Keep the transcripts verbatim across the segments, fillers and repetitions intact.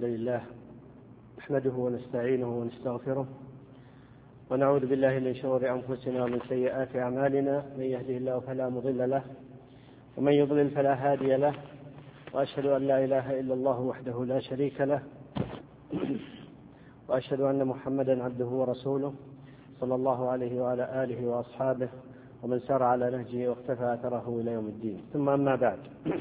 لله نحمده ونستعينه ونستغفره ونعوذ بالله من شرور أنفسنا ومن سيئات أعمالنا، من يهده الله فلا مضل له ومن يضلل فلا هادي له، وأشهد أن لا إله إلا الله وحده لا شريك له، وأشهد أن محمدا عبده ورسوله صلى الله عليه وعلى آله وأصحابه ومن سار على نهجه واقتفى أثره إلى يوم الدين. ثم أما بعد،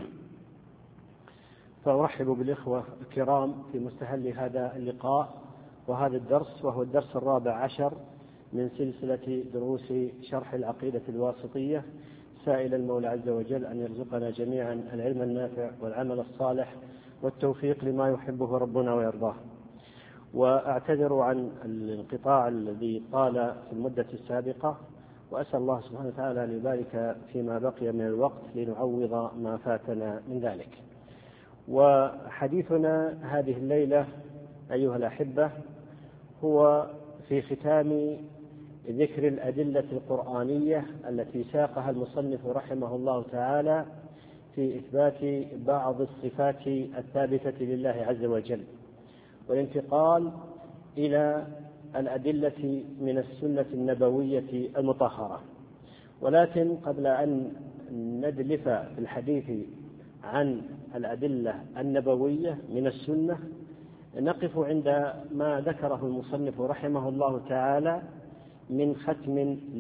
فأرحب بالإخوة الكرام في مستهل هذا اللقاء وهذا الدرس، وهو الدرس الرابع عشر من سلسلة دروس شرح العقيدة الواسطية، سائل المولى عز وجل أن يرزقنا جميعا العلم النافع والعمل الصالح والتوفيق لما يحبه ربنا ويرضاه. وأعتذر عن الانقطاع الذي طال في المدة السابقة، وأسأل الله سبحانه وتعالى أن يبارك فيما بقي من الوقت لنعوض ما فاتنا من ذلك. وحديثنا هذه الليلة أيها الأحبة هو في ختام ذكر الأدلة القرآنية التي ساقها المصنف رحمه الله تعالى في إثبات بعض الصفات الثابتة لله عز وجل، والانتقال إلى الأدلة من السنة النبوية المطهرة. ولكن قبل أن ندلف في الحديث عن الأدلة النبوية من السنة، نقف عند ما ذكره المصنف رحمه الله تعالى من ختم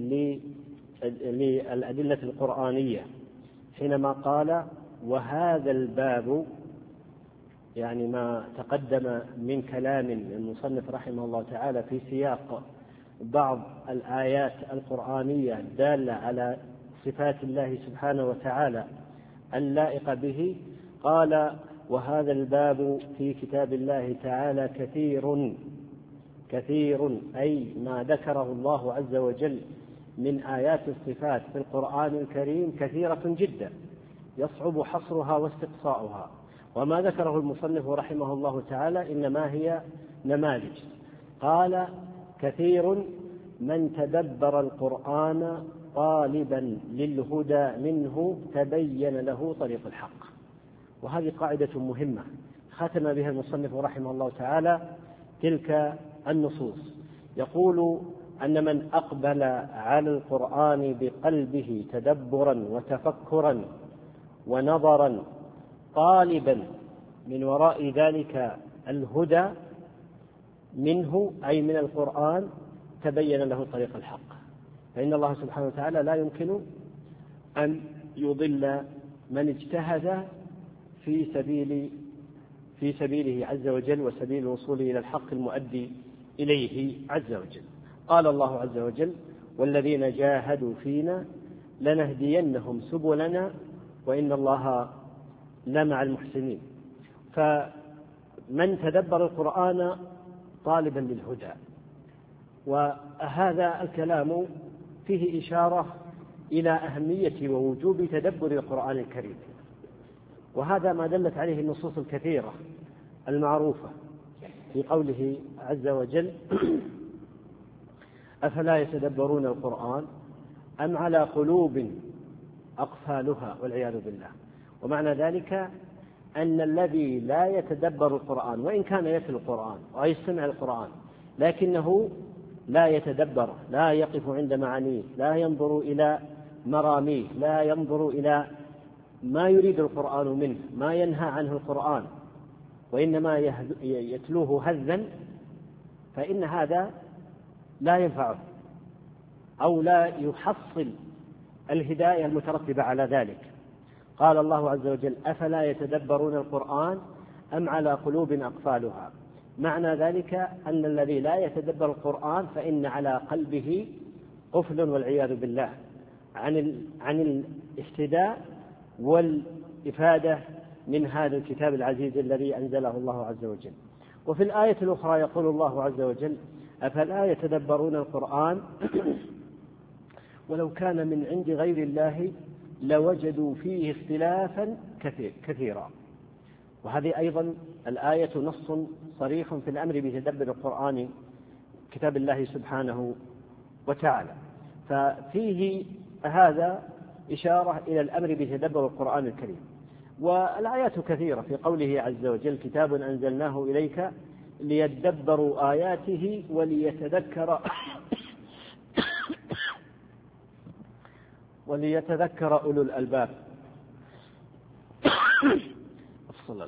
للأدلة القرآنية، حينما قال: وهذا الباب، يعني ما تقدم من كلام المصنف رحمه الله تعالى في سياق بعض الآيات القرآنية الدالة على صفات الله سبحانه وتعالى اللائقة به، قال: وهذا الباب في كتاب الله تعالى كثير كثير، أي ما ذكره الله عز وجل من آيات الصفات في القرآن الكريم كثيرة جدا يصعب حصرها واستقصاؤها. وما ذكره المصنف رحمه الله تعالى إنما هي نماذج. قال: كثير من تدبر القرآن طالبا للهدى منه تبين له طريق الحق. وهذه قاعدة مهمة ختم بها المصنف رحمه الله تعالى تلك النصوص. يقول أن من أقبل على القرآن بقلبه تدبرا وتفكرا ونظرا طالبا من وراء ذلك الهدى منه، أي من القرآن، تبين له طريق الحق. فإن الله سبحانه وتعالى لا يمكن أن يضل من اجتهد في سبيل في سبيله عز وجل وسبيل الوصول إلى الحق المؤدي إليه عز وجل. قال الله عز وجل: والذين جاهدوا فينا لنهدينهم سبلنا وإن الله لمع المحسنين. فمن تدبر القرآن طالبا للهدى، وهذا الكلام فيه إشارة إلى أهمية ووجوب تدبر القرآن الكريم، وهذا ما دلت عليه النصوص الكثيرة المعروفة في قوله عز وجل: أفلا يتدبرون القرآن أم على قلوب أقفالها، والعياذ بالله. ومعنى ذلك أن الذي لا يتدبر القرآن وإن كان يتلو القرآن ويستمع القرآن لكنه لا يتدبر، لا يقف عند معانيه، لا ينظر إلى مراميه، لا ينظر إلى ما يريد القرآن منه، ما ينهى عنه القرآن، وإنما يتلوه هذا، فإن هذا لا ينفعه أو لا يحصل الهداية المترتبة على ذلك. قال الله عز وجل: أفلا يتدبرون القرآن أم على قلوب أقفالها. معنى ذلك أن الذي لا يتدبر القرآن فإن على قلبه قفل، والعياذ بالله، عن عن الاهتداء والإفادة من هذا الكتاب العزيز الذي أنزله الله عز وجل. وفي الآية الأخرى يقول الله عز وجل: أفلا يتدبرون القرآن ولو كان من عند غير الله لوجدوا فيه اختلافا كثير كثيرا. وهذه أيضا الآية نص صريح في الأمر بتدبر القرآن كتاب الله سبحانه وتعالى، ففيه هذا إشارة إلى الأمر بتدبر القرآن الكريم. والآيات كثيرة في قوله عز وجل كتاب أنزلناه إليك ليدبروا آياته وليتذكر وليتذكر أولو الألباب. أفصل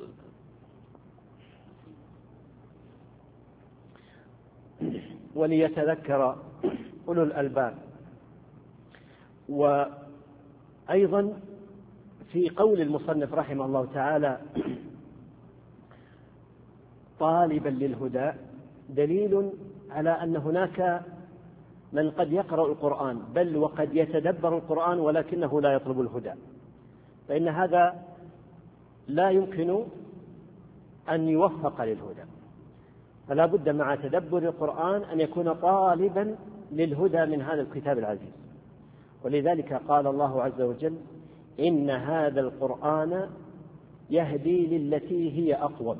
وليتذكر أولو الألباب. وأيضا في قول المصنف رحمه الله تعالى طالبا للهدى دليل على أن هناك من قد يقرأ القرآن بل وقد يتدبر القرآن ولكنه لا يطلب الهدى، فإن هذا لا يمكن أن يوفق للهدى، فلا بد مع تدبر القرآن أن يكون طالبا للهدى من هذا الكتاب العزيز. ولذلك قال الله عز وجل إن هذا القرآن يهدي للتي هي أقوم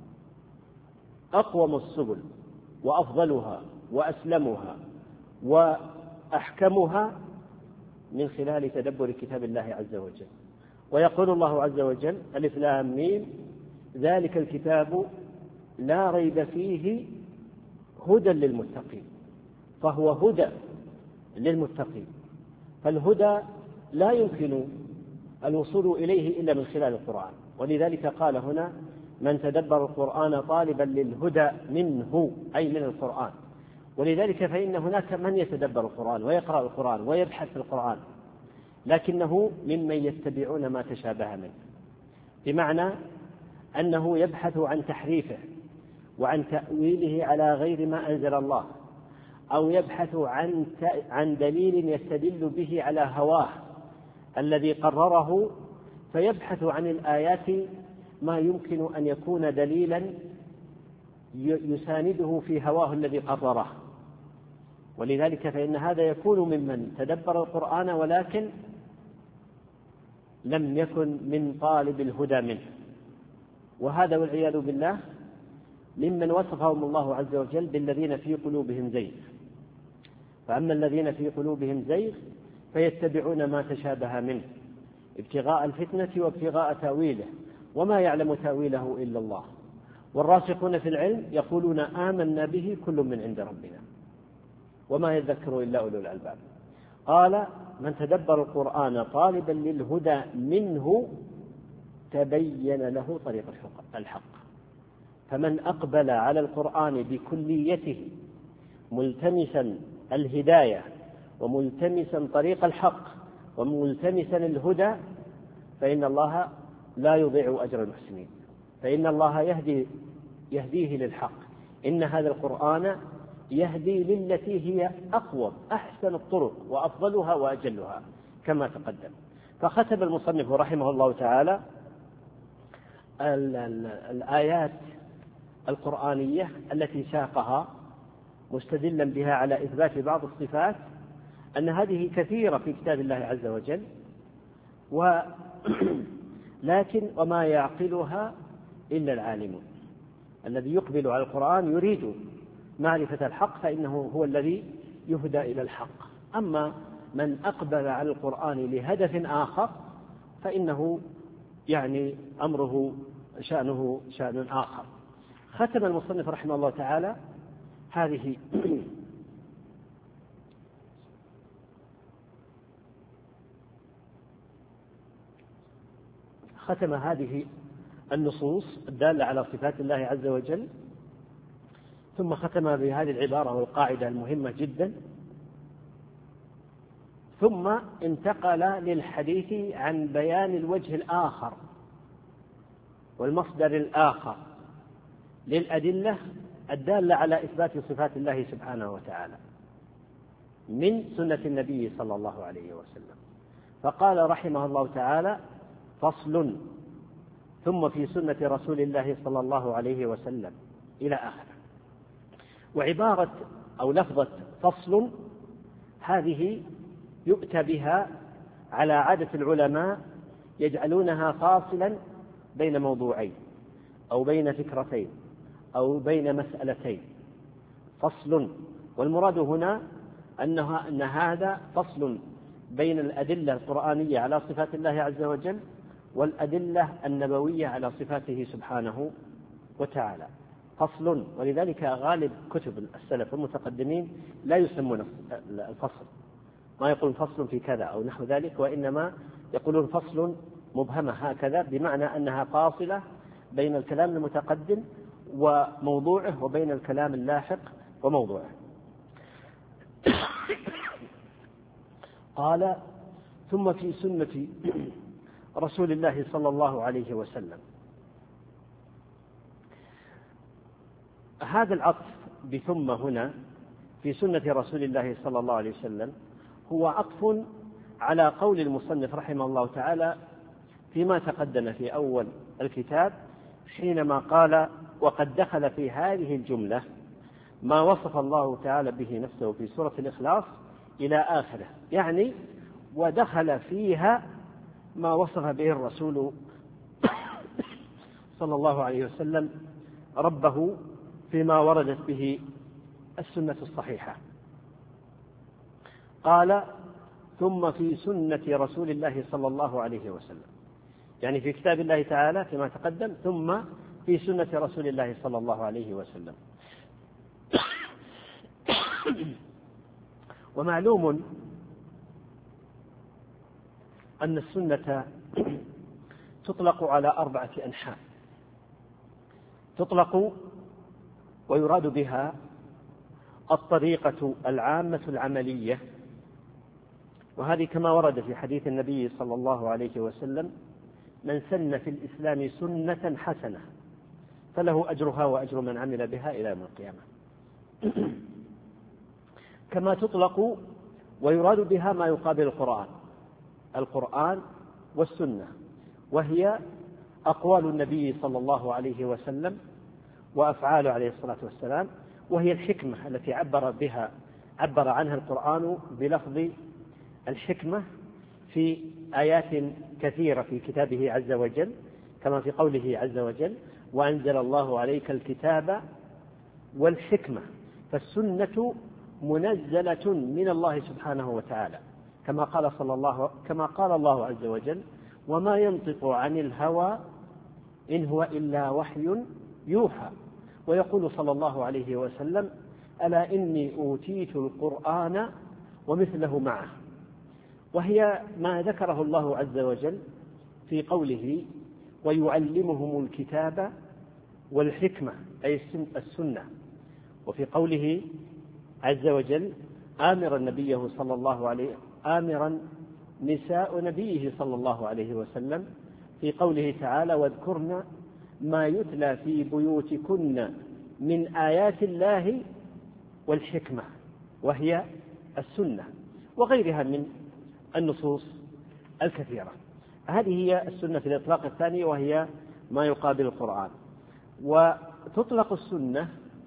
أقوم السبل وأفضلها وأسلمها وأحكمها من خلال تدبر كتاب الله عز وجل. ويقول الله عز وجل ألف لام ميم ذلك الكتاب لا ريب فيه هدى للمتقين، فهو هدى للمتقين، فالهدى لا يمكن الوصول إليه إلا من خلال القرآن. ولذلك قال هنا من تدبر القرآن طالبا للهدى منه أي من القرآن. ولذلك فإن هناك من يتدبر القرآن ويقرأ القرآن ويبحث في القرآن، لكنه ممن يتبعون ما تشابه منه، بمعنى أنه يبحث عن تحريفه وعن تأويله على غير ما أنزل الله، أو يبحث عن عن دليل يستدل به على هواه الذي قرره، فيبحث عن الآيات ما يمكن أن يكون دليلا يسانده في هواه الذي قرره. ولذلك فإن هذا يكون ممن تدبر القرآن ولكن لم يكن من طالب الهدى منه، وهذا والعياذ بالله ممن وصفهم الله عز وجل بالذين في قلوبهم زيغ. فأما الذين في قلوبهم زيغ فيتبعون ما تشابه منه ابتغاء الفتنة وابتغاء تأويله وما يعلم تأويله إلا الله، والراسخون في العلم يقولون آمنا به كل من عند ربنا وما يذكر إلا أولو الألباب. قال من تدبر القرآن طالبا للهدى منه تبين له طريق الحق. فمن أقبل على القرآن بكليته ملتمسا الهداية وملتمسا طريق الحق وملتمسا الهدى فإن الله لا يضيع أجر المحسنين، فإن الله يهدي يهديه للحق. إن هذا القرآن يهدي للتي هي أقوى أحسن الطرق وأفضلها وأجلها كما تقدم. فختم المصنف رحمه الله تعالى الآيات القرآنية التي ساقها مستدلا بها على إثبات بعض الصفات أن هذه كثيرة في كتاب الله عز وجل، ولكن وما يعقلها إلا العالمون. الذي يقبل على القرآن يريد معرفة الحق فإنه هو الذي يهدى إلى الحق. أما من أقبل على القرآن لهدف آخر فإنه يعني أمره شأنه شأن آخر. ختم المصنف رحمه الله تعالى هذه ختم هذه النصوص الدالة على صفات الله عز وجل، ثم ختم بهذه العبارة والقاعدة المهمة جدا، ثم انتقل للحديث عن بيان الوجه الآخر والمصدر الآخر للأدلة الدالة على إثبات صفات الله سبحانه وتعالى من سنة النبي صلى الله عليه وسلم. فقال رحمه الله تعالى فصل ثم في سنة رسول الله صلى الله عليه وسلم إلى آخره. وعبارة أو لفظة فصل هذه يؤتى بها على عادة العلماء، يجعلونها فاصلا بين موضوعين أو بين فكرتين أو بين مسألتين، فصل. والمراد هنا أنها أن هذا فصل بين الأدلة القرآنية على صفات الله عز وجل والأدلة النبوية على صفاته سبحانه وتعالى. فصل. ولذلك غالب كتب السلف المتقدمين لا يسمون الفصل، ما يقولون فصل في كذا أو نحو ذلك، وإنما يقولون فصل مبهمة هكذا، بمعنى أنها فاصلة بين الكلام المتقدم وموضوعه وبين الكلام اللاحق وموضوعه. قال: ثم في سنة رسول الله صلى الله عليه وسلم. هذا العطف بثم هنا في سنة رسول الله صلى الله عليه وسلم هو عطف على قول المصنف رحمه الله تعالى فيما تقدم في أول الكتاب حينما قال: وقد دخل في هذه الجملة ما وصف الله تعالى به نفسه في سورة الإخلاص إلى آخره، يعني ودخل فيها ما وصف به الرسول صلى الله عليه وسلم ربه فيما وردت به السنة الصحيحة. قال: ثم في سنة رسول الله صلى الله عليه وسلم، يعني في كتاب الله تعالى فيما تقدم، ثم في سنة رسول الله صلى الله عليه وسلم. ومعلوم أن السنة تطلق على أربعة أنحاء. تطلق ويراد بها الطريقة العامة العملية، وهذه كما ورد في حديث النبي صلى الله عليه وسلم: من سن في الإسلام سنة حسنة فله أجرها وأجر من عمل بها إلى يوم القيامة. كما تطلق ويراد بها ما يقابل القرآن، القرآن والسنة، وهي أقوال النبي صلى الله عليه وسلم وأفعاله عليه الصلاة والسلام، وهي الحكمة التي عبر بها عبر عنها القرآن بلفظ الحكمة في آيات كثيرة في كتابه عز وجل، كما في قوله عز وجل: وأنزل الله عليك الكتاب والحكمة. فالسنة منزلة من الله سبحانه وتعالى، كما قال صلى الله كما قال الله عز وجل: وما ينطق عن الهوى إن هو إلا وحي يوحى. ويقول صلى الله عليه وسلم: ألا إني أوتيت القرآن ومثله معه. وهي ما ذكره الله عز وجل في قوله: ويعلمهم الكتاب والحكمة، أي السنة. وفي قوله عز وجل آمرا نبيه صلى الله عليه آمرا نساء نبيه صلى الله عليه وسلم في قوله تعالى: واذكرن ما يتلى في بيوتكن من آيات الله والحكمة، وهي السنة، وغيرها من النصوص الكثيرة. هذه هي السنة في الإطلاق الثاني، وهي ما يقابل القرآن. وتطلق السنة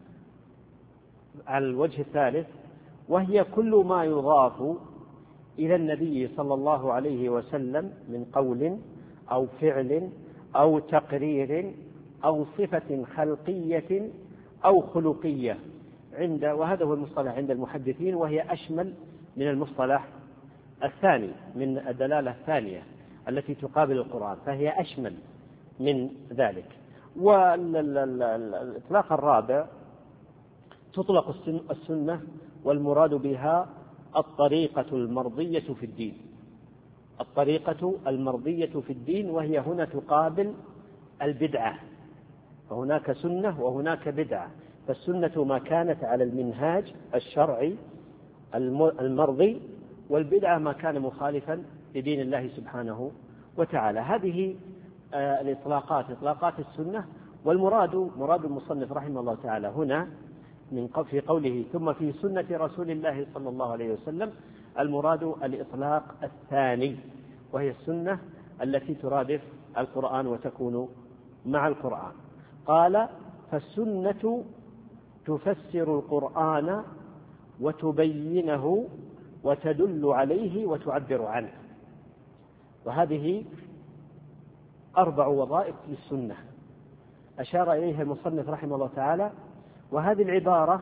على الوجه الثالث، وهي كل ما يضاف إلى النبي صلى الله عليه وسلم من قول أو فعل أو تقرير أو صفة خلقية أو خلقية عند وهذا هو المصطلح عند المحدثين، وهي أشمل من المصطلح الثاني، من الدلالة الثانية التي تقابل القرآن، فهي أشمل من ذلك. والإطلاق الرابع تطلق السنة والمراد بها الطريقة المرضية في الدين، الطريقة المرضية في الدين، وهي هنا تقابل البدعة، فهناك سنة وهناك بدعة. فالسنة ما كانت على المنهاج الشرعي المرضي، والبدعة ما كان مخالفا لدين الله سبحانه وتعالى. هذه الإطلاقات إطلاقات السنة. والمراد مراد المصنف رحمه الله تعالى هنا من في قوله ثم في سنة رسول الله صلى الله عليه وسلم، المراد الإطلاق الثاني، وهي السنة التي ترادف القرآن وتكون مع القرآن. قال: فالسنة تفسر القرآن وتبينه وتدل عليه وتعبر عنه. وهذه أربع وظائف للسنة أشار إليها المصنف رحمه الله تعالى، وهذه العبارة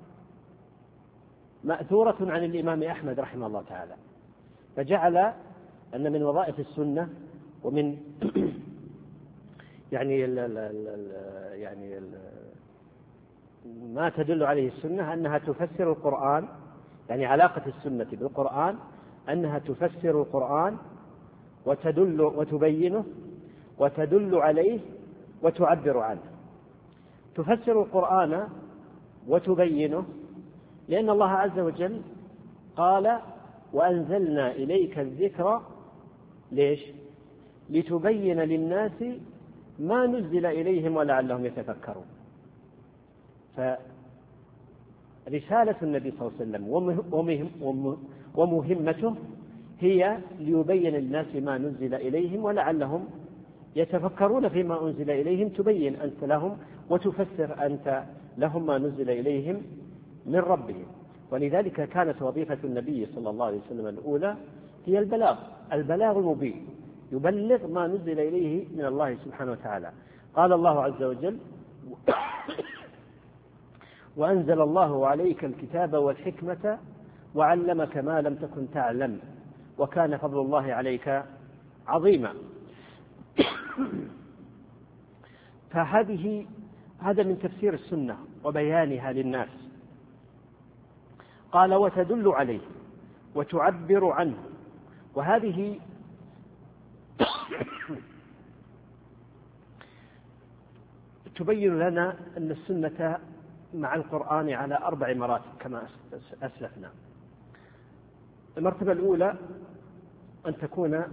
مأثورة عن الإمام أحمد رحمه الله تعالى، فجعل أن من وظائف السنة ومن يعني ال ال ال يعني ال ما تدل عليه السنة أنها تفسر القرآن، يعني علاقة السنة بالقرآن أنها تفسر القرآن وتدل وتبينه وتدل عليه وتعبر عنه. تفسر القرآن وتبينه لأن الله عز وجل قال وأنزلنا إليك الذكر ليش؟ لتبين للناس ما نزل إليهم ولعلهم يتفكرون. فرسالة النبي صلى الله عليه وسلم ومهمته هي ليبين للناس ما نزل إليهم ولعلهم يتفكرون فيما أنزل إليهم، تبين أنت لهم وتفسر أنت لهم ما نزل إليهم من ربهم. ولذلك كانت وظيفة النبي صلى الله عليه وسلم الأولى هي البلاغ، البلاغ المبين، يبلغ ما نزل إليه من الله سبحانه وتعالى. قال الله عز وجل وأنزل الله عليك الكتاب والحكمة وعلمك ما لم تكن تعلم وكان فضل الله عليك عظيما. فهذه هذا من تفسير السنة وبيانها للناس. قال وتدل عليه وتعبر عنه، وهذه تبين لنا أن السنة مع القرآن على أربع مراتب كما أسلفنا. المرتبة الأولى أن تكون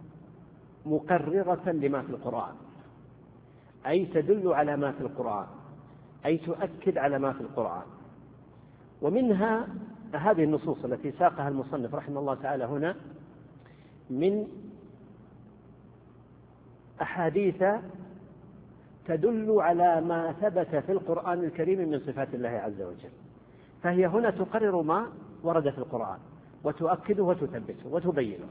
مقررة لما في القرآن، أي تدل على ما في القرآن، أي تؤكد على ما في القرآن. ومنها هذه النصوص التي ساقها المصنف رحمه الله تعالى هنا من أحاديث تدل على ما ثبت في القرآن الكريم من صفات الله عز وجل، فهي هنا تقرر ما ورد في القرآن وتؤكده وتثبته وتبينه.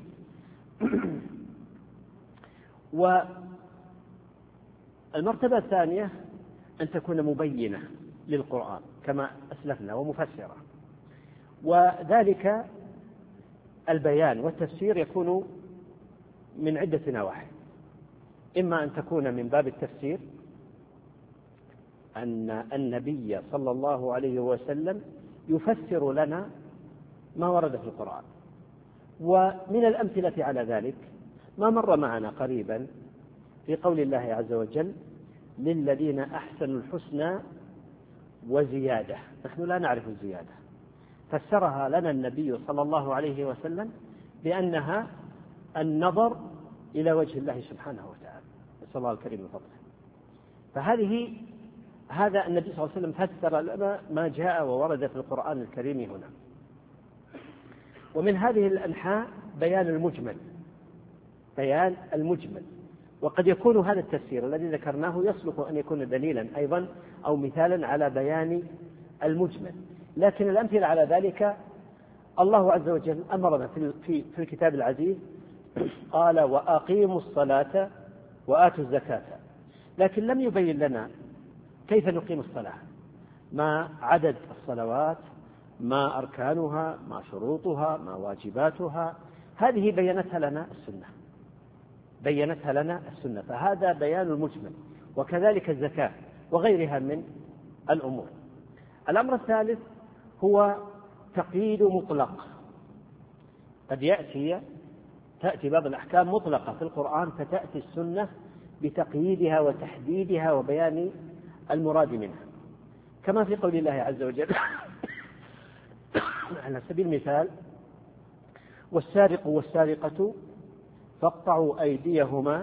والمرتبة الثانية أن تكون مبينة للقرآن كما أسلفنا ومفسرة، وذلك البيان والتفسير يكون من عدة نواحي. إما أن تكون من باب التفسير أن النبي صلى الله عليه وسلم يفسر لنا ما ورد في القرآن، ومن الأمثلة على ذلك ما مر معنا قريبا في قول الله عز وجل للذين أحسنوا الحسنى وزيادة. نحن لا نعرف الزيادة، فسرها لنا النبي صلى الله عليه وسلم بأنها النظر إلى وجه الله سبحانه وتعالى، نسأل الله الكريم بفضله. فهذه هذا النبي صلى الله عليه وسلم فسر لنا ما جاء وورد في القرآن الكريم هنا. ومن هذه الأنحاء بيان المجمل، بيان المجمل، وقد يكون هذا التفسير الذي ذكرناه يصلح أن يكون دليلا أيضا أو مثالا على بيان المجمل. لكن الأمثلة على ذلك الله عز وجل أمرنا في في في الكتاب العزيز قال وأقيموا الصلاة وآتوا الزكاة، لكن لم يبين لنا كيف نقيم الصلاة، ما عدد الصلوات، ما أركانها، ما شروطها، ما واجباتها. هذه بينتها لنا السنة، بينتها لنا السنة، فهذا بيان المجمل. وكذلك الزكاة وغيرها من الأمور. الأمر الثالث هو تقييد مطلق. قد يأتي تأتي بعض الأحكام مطلقة في القرآن، فتأتي السنة بتقييدها وتحديدها وبيان المراد منها، كما في قول الله عز وجل على سبيل المثال والسارق والسارقة فاقطعوا أيديهما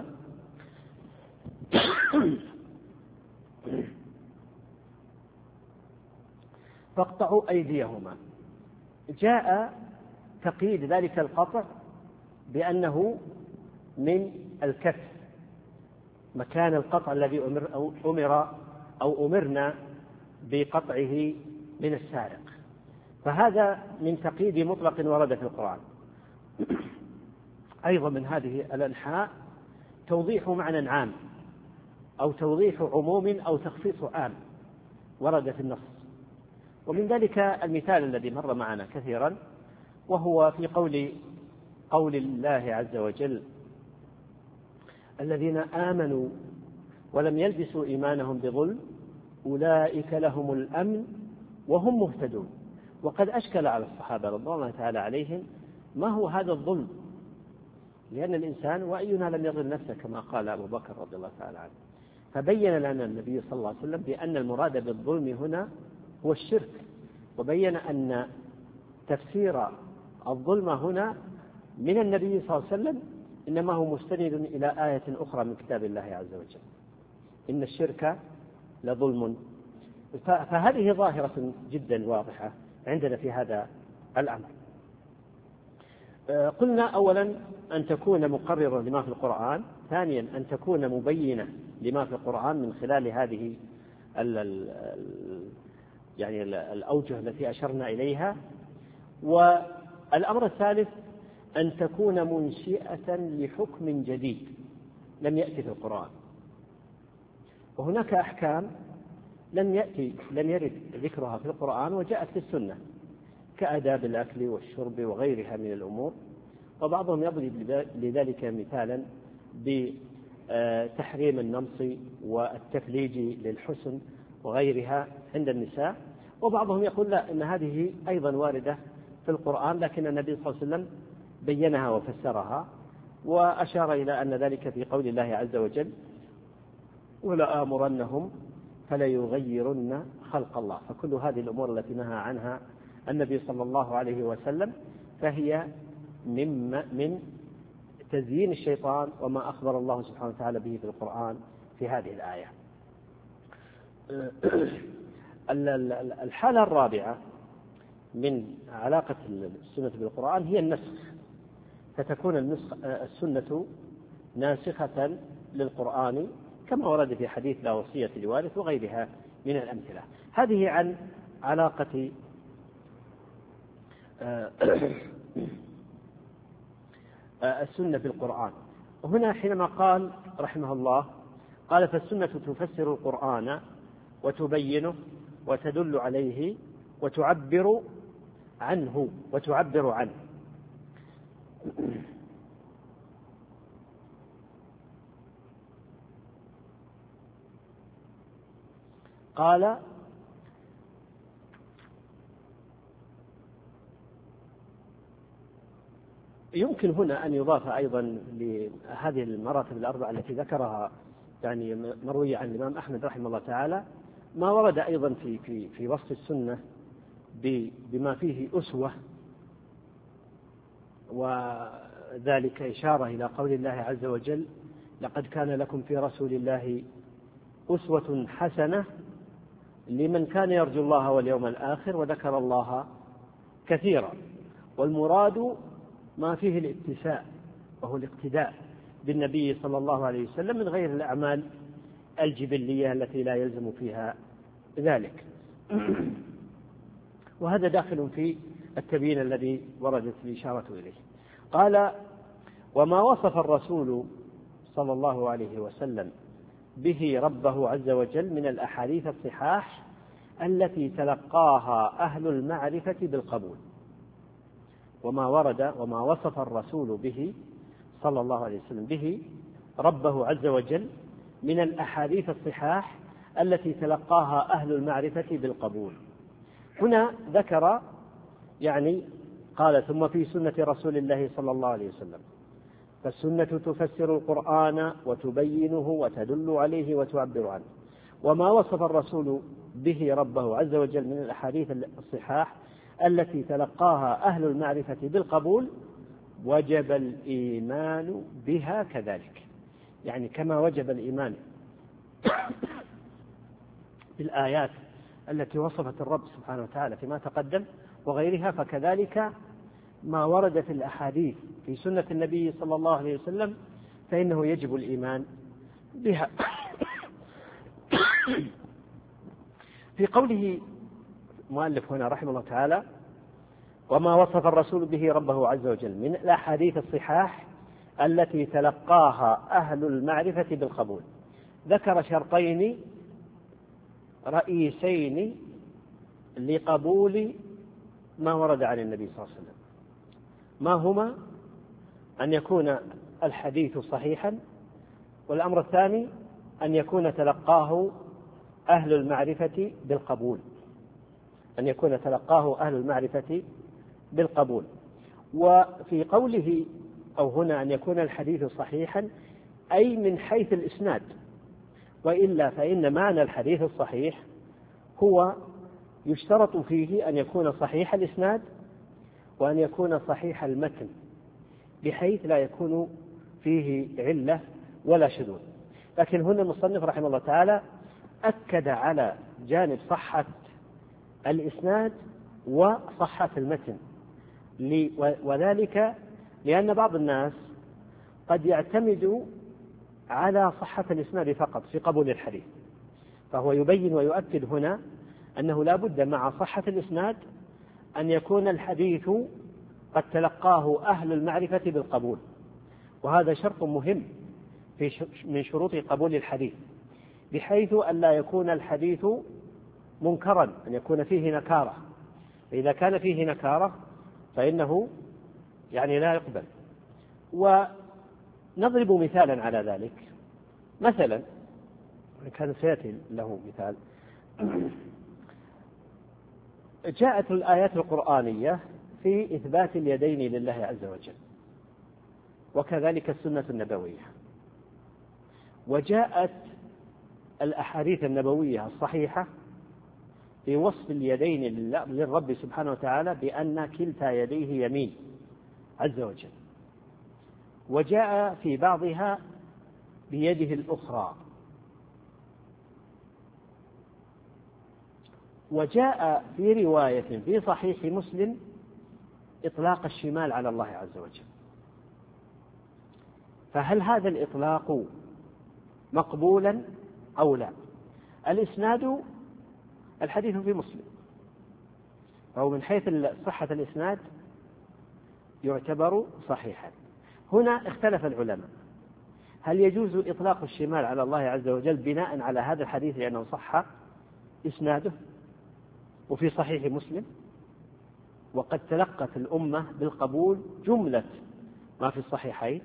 فاقطعوا أيديهما. جاء تقييد ذلك القطع بأنه من الكف، مكان القطع الذي أمر أو أمر أو أمرنا بقطعه من السارق، فهذا من تقييد مطلق ورد في القرآن. أيضا من هذه الأنحاء توضيح معنى عام أو توضيح عموم أو تخصيص عام ورد في النص. ومن ذلك المثال الذي مر معنا كثيرا، وهو في قول قول الله عز وجل الذين آمنوا ولم يلبسوا إيمانهم بظلم أولئك لهم الأمن وهم مهتدون. وقد أشكل على الصحابة رضي الله تعالى عليهم ما هو هذا الظلم، لأن الإنسان وأينا لم يظلم نفسه كما قال أبو بكر رضي الله تعالى عنه. فبين لنا النبي صلى الله عليه وسلم بأن المراد بالظلم هنا هو الشرك، وبين أن تفسير الظلم هنا من النبي صلى الله عليه وسلم إنما هو مستند إلى آية أخرى من كتاب الله عز وجل، إن الشرك لظلم. فهذه ظاهرة جدا واضحة عندنا في هذا الأمر. قلنا أولا أن تكون مقررة لما في القرآن، ثانيا أن تكون مبينة لما في القرآن من خلال هذه ال ال يعني الأوجه التي أشرنا إليها، والأمر الثالث أن تكون منشئة لحكم جديد لم يأتي في القرآن. وهناك أحكام لم يأتي لم يرد ذكرها في القرآن وجاءت في السنة كآداب الأكل والشرب وغيرها من الأمور، وبعضهم يضرب لذلك مثالا بتحريم النمص والتفليج للحسن وغيرها عند النساء، وبعضهم يقول لا، إن هذه أيضا واردة في القرآن لكن النبي صلى الله عليه وسلم بينها وفسرها وأشار إلى أن ذلك في قول الله عز وجل ولآمرنهم فليغيرن خلق الله. فكل هذه الأمور التي نهى عنها النبي صلى الله عليه وسلم فهي من من تزيين الشيطان وما أخبر الله سبحانه وتعالى به في القرآن في هذه الآية. الحالة الرابعة من علاقة السنة بالقرآن هي النسخ، فتكون السنة ناسخة للقرآن كما ورد في حديث لا وصية لوارث وغيرها من الأمثلة. هذه عن علاقة السنة بالقرآن. وهنا حينما قال رحمه الله قال فالسنة تفسر القرآن وتبينه وتدل عليه وتعبر عنه وتعبر عنه. قال يمكن هنا أن يضاف أيضا لهذه المراتب الأربعة التي ذكرها يعني مروية عن الإمام أحمد رحمه الله تعالى ما ورد أيضا في في في وصف السنة بما فيه أسوة، وذلك إشارة إلى قول الله عز وجل لقد كان لكم في رسول الله أسوة حسنة لمن كان يرجو الله واليوم الآخر وذكر الله كثيرا. والمراد ما فيه الاتساء وهو الاقتداء بالنبي صلى الله عليه وسلم من غير الأعمال الجبلية التي لا يلزم فيها ذلك. وهذا داخل في التبيين الذي وردت الإشارة إليه. قال وما وصف الرسول صلى الله عليه وسلم به ربه عز وجل من الأحاديث الصحاح التي تلقاها أهل المعرفة بالقبول. وما ورد وما وصف الرسول به صلى الله عليه وسلم به ربه عز وجل من الأحاديث الصحاح التي تلقاها أهل المعرفة بالقبول. هنا ذكر يعني قال ثم في سنة رسول الله صلى الله عليه وسلم فالسنة تفسر القرآن وتبينه وتدل عليه وتعبر عنه. وما وصف الرسول به ربه عز وجل من الأحاديث الصحاح التي تلقاها أهل المعرفة بالقبول وجب الإيمان بها كذلك، يعني كما وجب الإيمان بالآيات التي وصفت الرب سبحانه وتعالى فيما تقدم وغيرها، فكذلك ما ورد في الأحاديث في سنة النبي صلى الله عليه وسلم فإنه يجب الإيمان بها. في قوله مؤلف هنا رحمه الله تعالى وما وصف الرسول به ربه عز وجل من الأحاديث الصحاح التي تلقاها أهل المعرفة بالقبول، ذكر شرطين رئيسين لقبول ما ورد عن النبي صلى الله عليه وسلم. ما هما؟ أن يكون الحديث صحيحا والأمر الثاني أن يكون تلقاه أهل المعرفة بالقبول، أن يكون تلقاه أهل المعرفة بالقبول. وفي قوله أو هنا أن يكون الحديث صحيحا أي من حيث الإسناد، وإلا فإن معنى الحديث الصحيح هو يشترط فيه أن يكون صحيح الإسناد وأن يكون صحيح المتن، بحيث لا يكون فيه علة ولا شذوذ. لكن هنا المصنف رحمه الله تعالى أكد على جانب صحة الإسناد وصحة المتن، وذلك لأن بعض الناس قد يعتمد على صحة الإسناد فقط في قبول الحديث، فهو يبين ويؤكد هنا أنه لا بد مع صحة الإسناد أن يكون الحديث قد تلقاه أهل المعرفة بالقبول، وهذا شرط مهم في من شروط قبول الحديث، بحيث أن لا يكون الحديث منكرا، أن يكون فيه نكارة، فإذا كان فيه نكارة فإنه يعني لا يقبل. ونضرب مثالا على ذلك، مثلا كان سيأتي له مثال، جاءت الآيات القرآنية في إثبات اليدين لله عز وجل، وكذلك السنة النبوية، وجاءت الأحاديث النبوية الصحيحة في وصف اليدين للرب سبحانه وتعالى بأن كلتا يديه يمين عز وجل، وجاء في بعضها بيده الأخرى، وجاء في رواية في صحيح مسلم إطلاق الشمال على الله عز وجل. فهل هذا الإطلاق مقبولا أو لا؟ الإسناد الحديث في مسلم، فهو من حيث صحة الإسناد يعتبر صحيحا. هنا اختلف العلماء، هل يجوز إطلاق الشمال على الله عز وجل بناء على هذا الحديث لأنه صح إسناده وفي صحيح مسلم، وقد تلقت الأمة بالقبول جملة ما في الصحيحين،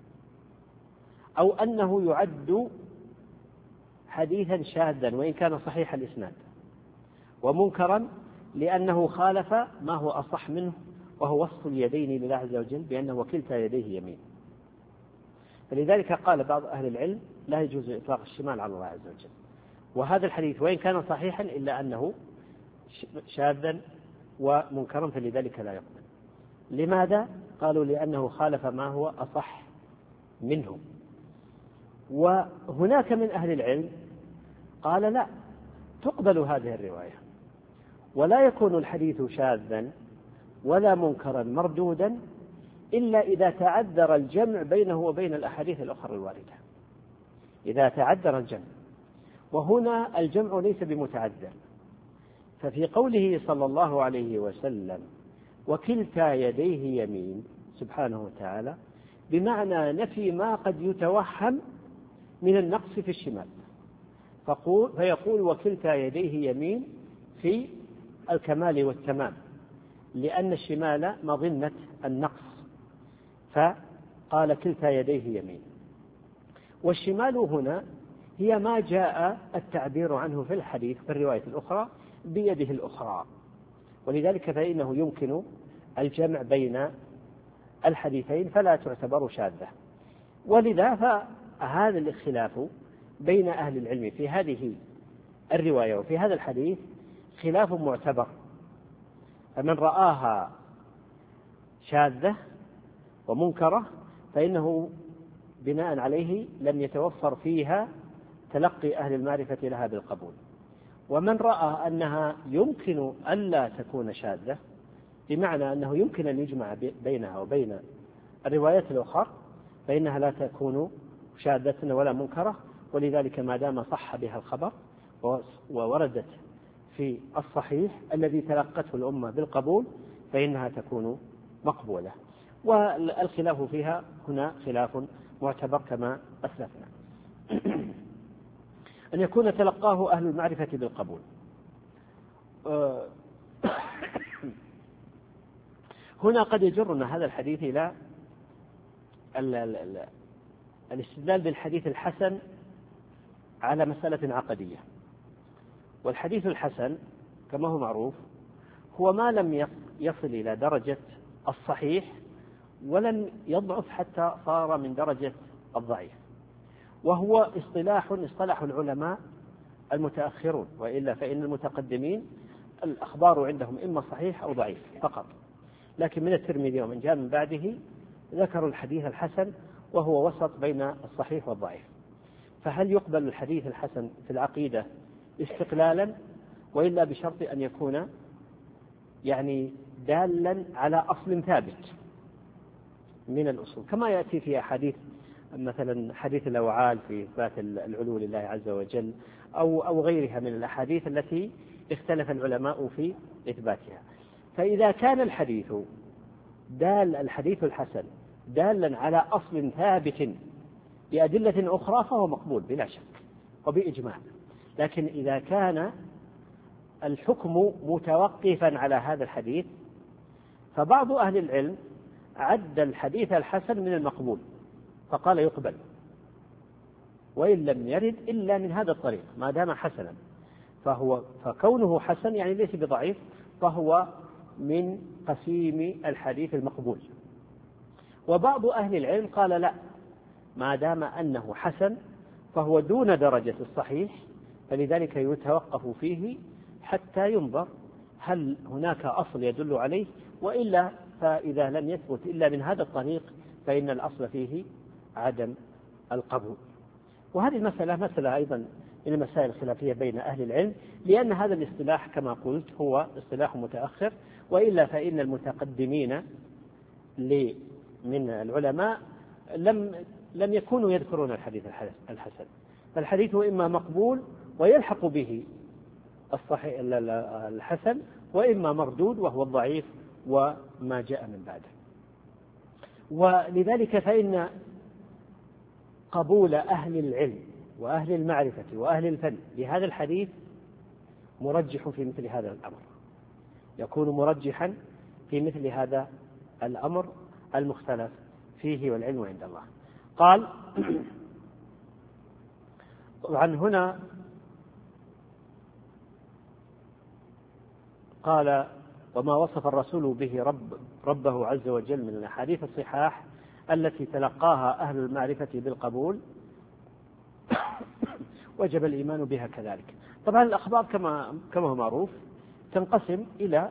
أو أنه يعد حديثا شاذا وإن كان صحيح الإسناد، ومنكرا لأنه خالف ما هو أصح منه وهو وصف اليدين لله عز وجل بأنه وكلتا يديه يمين. فلذلك قال بعض أهل العلم لا يجوز إطلاق الشمال على الله عز وجل، وهذا الحديث وإن كان صحيحا إلا أنه شاذا ومنكرا، فلذلك لا يقبل. لماذا؟ قالوا لأنه خالف ما هو أصح منه. وهناك من أهل العلم قال لا، تقبل هذه الرواية، ولا يكون الحديث شاذا ولا منكرا مردودا إلا إذا تعذر الجمع بينه وبين الأحاديث الأخرى الواردة، إذا تعذر الجمع، وهنا الجمع ليس بمتعذر. ففي قوله صلى الله عليه وسلم وكلتا يديه يمين سبحانه وتعالى بمعنى نفي ما قد يتوهم من النقص في الشمال، فقول فيقول وكلتا يديه يمين في الكمال والتمام، لأن الشمال مظنة النقص، فقال كلتا يديه يمين. والشمال هنا هي ما جاء التعبير عنه في الحديث في الرواية الأخرى بيده الأخرى، ولذلك فإنه يمكن الجمع بين الحديثين فلا تعتبر شاذة. ولذا فهذا الاختلاف بين أهل العلم في هذه الرواية وفي هذا الحديث خلاف معتبر، فمن رآها شاذة ومنكرة فإنه بناء عليه لم يتوفر فيها تلقي أهل المعرفة لها بالقبول، ومن رأى أنها يمكن ألا تكون شاذة بمعنى أنه يمكن أن يجمع بينها وبين الروايات الأخرى فإنها لا تكون شاذة ولا منكرة، ولذلك ما دام صح بها الخبر ووردت في الصحيح الذي تلقته الأمة بالقبول فإنها تكون مقبولة. والخلاف فيها هنا خلاف معتبر كما أسلفنا. أن يكون تلقاه أهل المعرفة بالقبول. هنا قد يجرنا هذا الحديث إلى الاستدلال بالحديث الحسن على مسألة عقدية. والحديث الحسن كما هو معروف هو ما لم يصل إلى درجة الصحيح ولم يضعف حتى صار من درجة الضعيف، وهو اصطلاح اصطلح العلماء المتأخرون، وإلا فإن المتقدمين الأخبار عندهم إما صحيح أو ضعيف فقط، لكن من الترمذي ومن جاء من بعده ذكروا الحديث الحسن وهو وسط بين الصحيح والضعيف. فهل يقبل الحديث الحسن في العقيدة استقلالا، وإلا بشرط أن يكون يعني دالا على أصل ثابت من الأصول، كما يأتي في أحاديث مثلا حديث الأوعال في إثبات العلو لله عز وجل أو أو غيرها من الأحاديث التي اختلف العلماء في إثباتها. فإذا كان الحديث دال الحديث الحسن دالا على أصل ثابت بأدلة أخرى فهو مقبول بلا شك وبإجماع. لكن إذا كان الحكم متوقفا على هذا الحديث فبعض أهل العلم عد الحديث الحسن من المقبول فقال يقبل وإن لم يرد إلا من هذا الطريق ما دام حسنا، فهو فكونه حسن يعني ليس بضعيف، فهو من قسيم الحديث المقبول. وبعض أهل العلم قال لا، ما دام أنه حسن فهو دون درجة الصحيح، فلذلك يتوقف فيه حتى ينظر هل هناك أصل يدل عليه، وإلا فإذا لم يثبت إلا من هذا الطريق فإن الأصل فيه عدم القبول. وهذه المسألة مسألة أيضا من المسائل الخلافية بين أهل العلم، لأن هذا الاصطلاح كما قلت هو اصطلاح متأخر، وإلا فإن المتقدمين من العلماء لم لم يكونوا يذكرون الحديث الحسن، فالحديث إما مقبول ويلحق به الصحيح الحسن، وإما مردود وهو الضعيف وما جاء من بعده. ولذلك فإن قبول أهل العلم وأهل المعرفة وأهل الفن لهذا الحديث مرجح في مثل هذا الأمر، يكون مرجحا في مثل هذا الأمر المختلف فيه والعلم عند الله. قال عن هنا قال وما وصف الرسول به رب ربه عز وجل من الأحاديث الصحاح التي تلقاها أهل المعرفة بالقبول وجب الإيمان بها كذلك. طبعا الأخبار كما كما هو معروف تنقسم إلى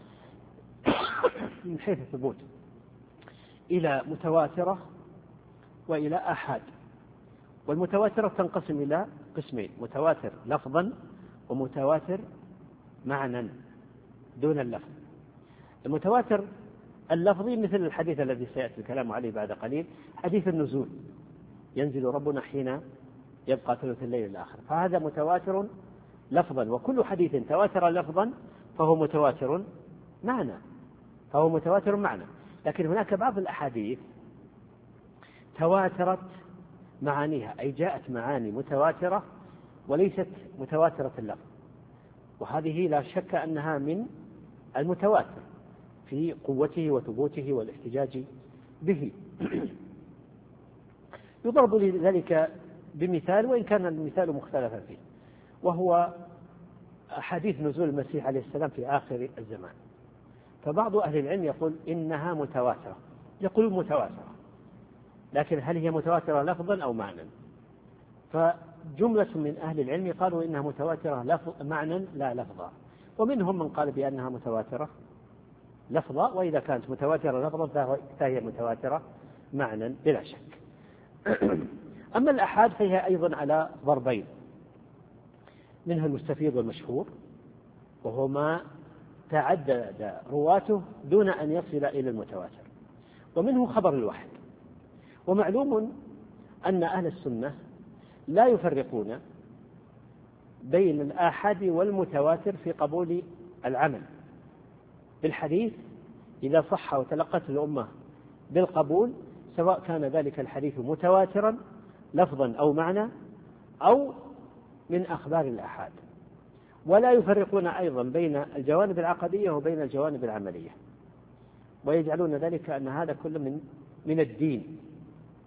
من حيث الثبوت إلى متواترة وإلى آحاد. والمتواترة تنقسم إلى قسمين: متواتر لفظا ومتواتر معنى دون اللفظ. المتواتر اللفظي مثل الحديث الذي سيأتي الكلام عليه بعد قليل، حديث النزول، ينزل ربنا حين يبقى ثلث الليل الآخر، فهذا متواتر لفظا، وكل حديث تواتر لفظا فهو متواتر معنى فهو متواتر معنى. لكن هناك بعض الأحاديث تواترت معانيها، أي جاءت معاني متواترة وليست متواترة اللفظ، وهذه لا شك أنها من المتواتر في قوته وثبوته والاحتجاج به. يضرب لذلك بمثال وإن كان المثال مختلفا فيه، وهو حديث نزول المسيح عليه السلام في آخر الزمان. فبعض أهل العلم يقول إنها متواترة، يقول متواترة، لكن هل هي متواترة لفظا أو معنى؟ فجملة من أهل العلم قالوا إنها متواترة لفظ معنى لا لفظا، ومنهم من قال بأنها متواترة لفظا، وإذا كانت متواترة لفظا فهي متواترة معنى بلا شك. أما الآحاد فهي أيضا على ضربين، منها المستفيض والمشهور، وهو ما تعدد رواته دون أن يصل إلى المتواتر، ومنه خبر الواحد. ومعلوم أن أهل السنة لا يفرقون بين الآحاد والمتواتر في قبول العمل بالحديث إذا صح وتلقته الأمة بالقبول، سواء كان ذلك الحديث متواترا لفظا أو معنى أو من أخبار الآحاد. ولا يفرقون أيضا بين الجوانب العقدية وبين الجوانب العملية، ويجعلون ذلك أن هذا كله من من الدين،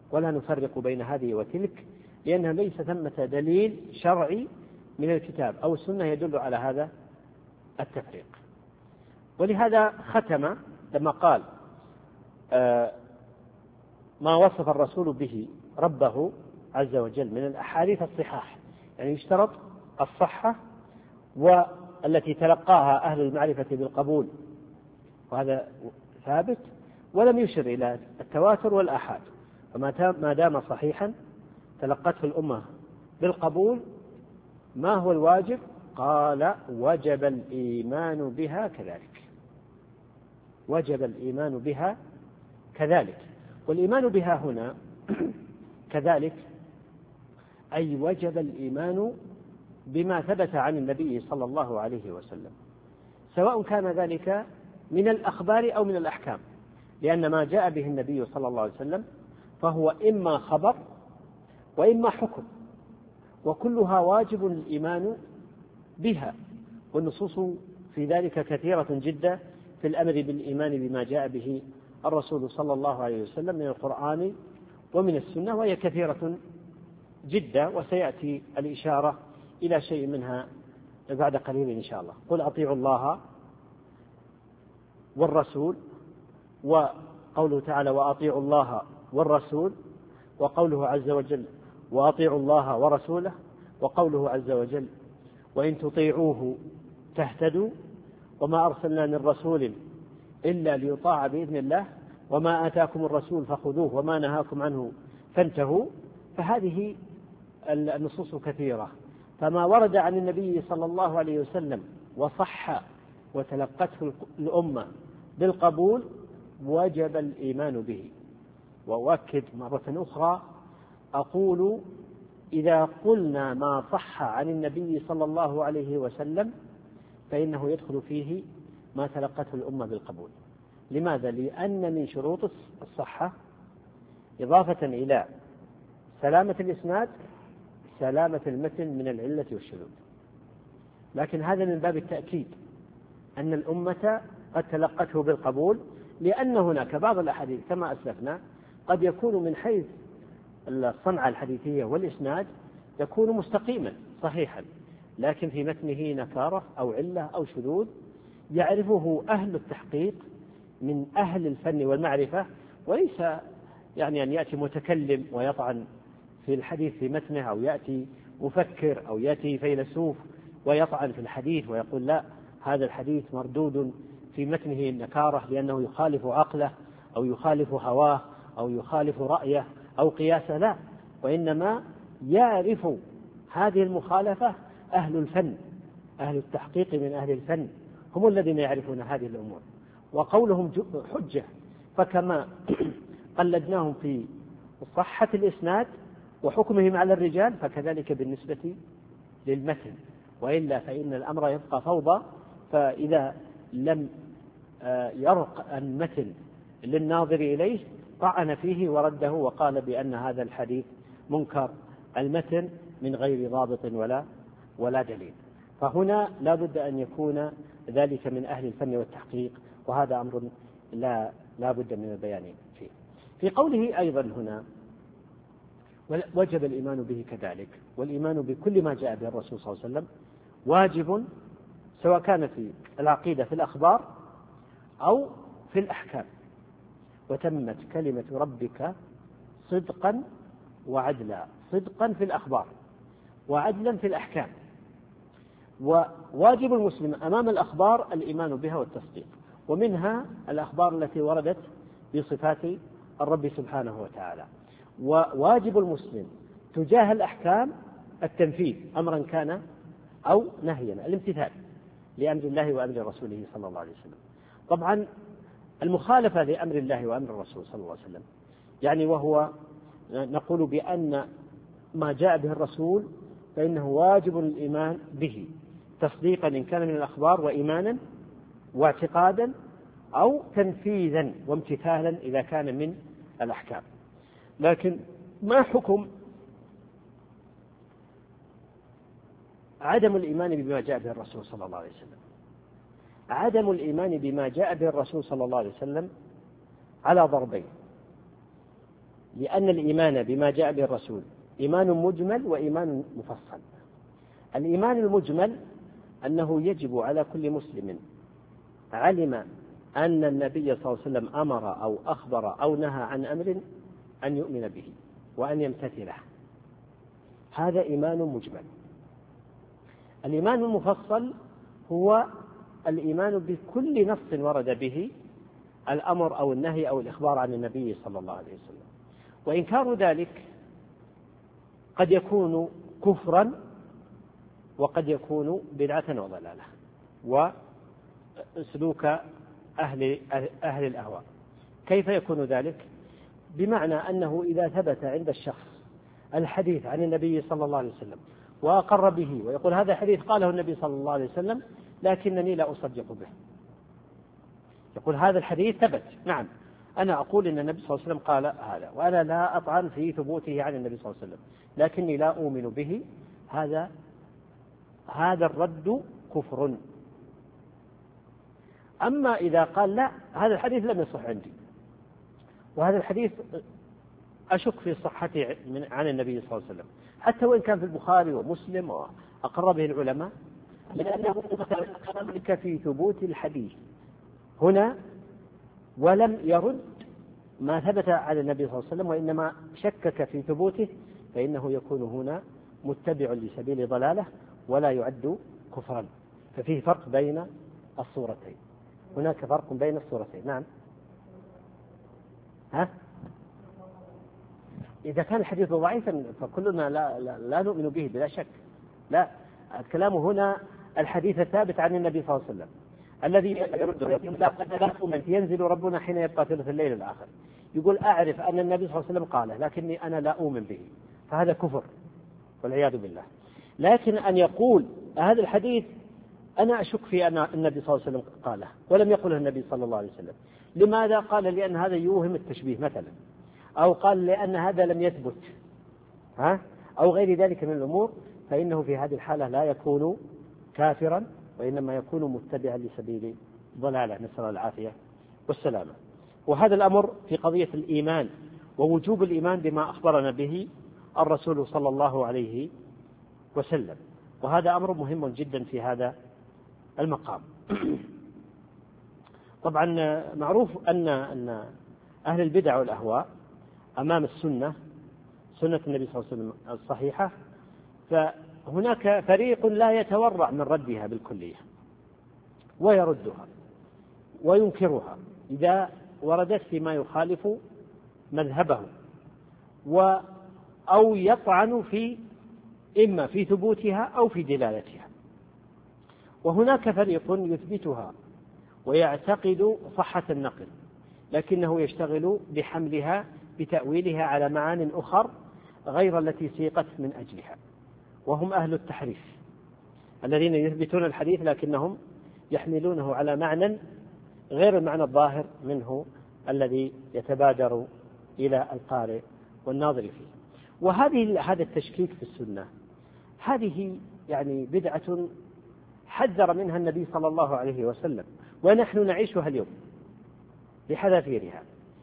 ولا نفرق بين هذه وتلك، لأنها ليس ثمة دليل شرعي من الكتاب أو السنة يدل على هذا التفريق. ولهذا ختم لما قال آه ما وصف الرسول به ربه عز وجل من الأحاديث الصحاح، يعني يشترط الصحة والتي تلقاها أهل المعرفة بالقبول، وهذا ثابت، ولم يشر إلى التواتر والآحاد، فما دام صحيحا تلقته الأمة بالقبول. ما هو الواجب؟ قال وجب الإيمان بها كذلك، وجب الإيمان بها كذلك. والإيمان بها هنا كذلك أي وجب الإيمان بما ثبت عن النبي صلى الله عليه وسلم، سواء كان ذلك من الأخبار أو من الأحكام، لأن ما جاء به النبي صلى الله عليه وسلم فهو إما خبر وإما حكم، وكلها واجب الإيمان بها، والنصوص في ذلك كثيرة جدا في الأمر بالإيمان بما جاء به الرسول صلى الله عليه وسلم من القرآن ومن السنة، وهي كثيرة جدا، وسيأتي الإشارة إلى شيء منها بعد قليل إن شاء الله. قل أطيعوا الله والرسول، وقوله تعالى وأطيعوا الله والرسول، وقوله عز وجل وأطيعوا الله ورسوله، وقوله عز وجل وإن تطيعوه تهتدوا، وما أرسلنا من رسول إلا ليطاع بإذن الله، وما آتاكم الرسول فخذوه وما نهاكم عنه فانتهوا. فهذه النصوص كثيرة، فما ورد عن النبي صلى الله عليه وسلم وصح وتلقته الأمة بالقبول وجب الإيمان به. وأؤكد مرة أخرى أقول إذا قلنا ما صح عن النبي صلى الله عليه وسلم فإنه يدخل فيه ما تلقته الأمة بالقبول. لماذا؟ لأن من شروط الصحة إضافة إلى سلامة الإسناد سلامة المتن من العلة والشذوذ، لكن هذا من باب التأكيد أن الأمة قد تلقته بالقبول، لأن هناك بعض الأحاديث كما أسلفنا قد يكون من حيث الصنعة الحديثية والإسناد يكون مستقيما صحيحا، لكن في متنه نكارة أو علة أو شذوذ يعرفه أهل التحقيق من أهل الفن والمعرفة، وليس يعني أن يأتي متكلم ويطعن في الحديث في متنه، أو يأتي مفكر أو يأتي فيلسوف ويطعن في الحديث ويقول لا هذا الحديث مردود في متنه النكارة لأنه يخالف عقله أو يخالف هواه أو يخالف رأيه أو قياسه، لا، وإنما يعرف هذه المخالفة أهل الفن، أهل التحقيق من أهل الفن هم الذين يعرفون هذه الأمور، وقولهم حجة. فكما قلدناهم في صحة الإسناد وحكمهم على الرجال فكذلك بالنسبة للمتن، وإلا فإن الأمر يبقى فوضى. فإذا لم يرق المتن للناظر إليه طعن فيه ورده وقال بأن هذا الحديث منكر المتن من غير ضابط ولا ولا دليل. فهنا لا بد أن يكون ذلك من أهل الفن والتحقيق، وهذا أمر لا لا بد من البيان فيه. في قوله أيضا هنا وجب الإيمان به كذلك، والإيمان بكل ما جاء به الرسول صلى الله عليه وسلم واجب، سواء كان في العقيدة في الأخبار أو في الأحكام. وتمت كلمة ربك صدقا وعدلا، صدقا في الأخبار وعدلا في الأحكام. وواجب المسلم أمام الأخبار الإيمان بها والتصديق، ومنها الأخبار التي وردت بصفات الرب سبحانه وتعالى. وواجب المسلم تجاه الأحكام التنفيذ أمرا كان أو نهيا، الامتثال لأمر الله وأمر رسوله صلى الله عليه وسلم. طبعا المخالفة لأمر الله وأمر الرسول صلى الله عليه وسلم يعني وهو نقول بأن ما جاء به الرسول فإنه واجب الإيمان به تصديقا إن كان من الأخبار وإيمانا واعتقادا، أو تنفيذا وامتثالا إذا كان من الأحكام. لكن ما حكم عدم الإيمان بما جاء به الرسول صلى الله عليه وسلم؟ عدم الإيمان بما جاء به الرسول صلى الله عليه وسلم على ضربين. لأن الإيمان بما جاء به الرسول إيمان مجمل وإيمان مفصل. الإيمان المجمل أنه يجب على كل مسلم علم أن النبي صلى الله عليه وسلم أمر أو أخبر أو نهى عن أمر أن يؤمن به وأن يمتثله، هذا إيمان مجمل. الإيمان المفصل هو الإيمان بكل نص ورد به الأمر أو النهي أو الإخبار عن النبي صلى الله عليه وسلم، وإنكار ذلك قد يكون كفرا وقد يكون بدعة وضلالة وسلوك أهل, أهل الأهواء. كيف يكون ذلك؟ بمعنى أنه إذا ثبت عند الشخص الحديث عن النبي صلى الله عليه وسلم وأقر به ويقول هذا حديث قاله النبي صلى الله عليه وسلم لكنني لا أصدق به، يقول هذا الحديث ثبت، نعم أنا أقول إن النبي صلى الله عليه وسلم قال هذا وأنا لا أطعن في ثبوته عن النبي صلى الله عليه وسلم لكني لا أؤمن به، هذا هذا الرد كفر. أما إذا قال لا هذا الحديث لم يصح عندي وهذا الحديث أشك في صحته عن النبي صلى الله عليه وسلم حتى وإن كان في البخاري ومسلم وأقر به العلماء، لأنه شك في ثبوت الحديث هنا ولم يرد ما ثبت على النبي صلى الله عليه وسلم وإنما شكك في ثبوته، فإنه يكون هنا متبع لسبيل ضلاله ولا يعد كفرا. ففيه فرق بين الصورتين، هناك فرق بين الصورتين. نعم. ها؟ إذا كان الحديث ضعيفا فكلنا لا, لا, لا نؤمن به بلا شك، لا، الكلام هنا الحديث الثابت عن النبي صلى الله عليه وسلم الذي يرد ينزل ربنا حين يبقى ثلث الليل الآخر، يقول أعرف أن النبي صلى الله عليه وسلم قاله لكني أنا لا أؤمن به، فهذا كفر والعياذ بالله. لكن أن يقول هذا الحديث أنا أشك في أن النبي صلى الله عليه وسلم قاله ولم يقله النبي صلى الله عليه وسلم، لماذا؟ قال لأن هذا يوهم التشبيه مثلا، أو قال لأن هذا لم يثبت، ها؟ أو غير ذلك من الأمور، فإنه في هذه الحالة لا يكون كافرا وإنما يكون متبعا لسبيل ضلالة، نسأل الله العافية والسلامة. وهذا الأمر في قضية الإيمان ووجوب الإيمان بما أخبرنا به الرسول صلى الله عليه وسلم، وهذا أمر مهم جدا في هذا المقام. طبعا معروف أن أن أهل البدع والأهواء أمام السنة سنة النبي صلى الله عليه وسلم الصحيحة، فهناك فريق لا يتورع من ردها بالكلية ويردها وينكرها إذا وردت فيما يخالف مذهبه و أو يطعن في إما في ثبوتها أو في دلالتها. وهناك فريق يثبتها ويعتقد صحة النقل لكنه يشتغل بحملها بتأويلها على معان أخر غير التي سيقت من أجلها، وهم أهل التحريف الذين يثبتون الحديث لكنهم يحملونه على معنى غير المعنى الظاهر منه الذي يتبادر إلى القارئ والناظر فيه. وهذه هذا التشكيك في السنة هذه يعني بدعة حذر منها النبي صلى الله عليه وسلم ونحن نعيشها اليوم بحذافيرها،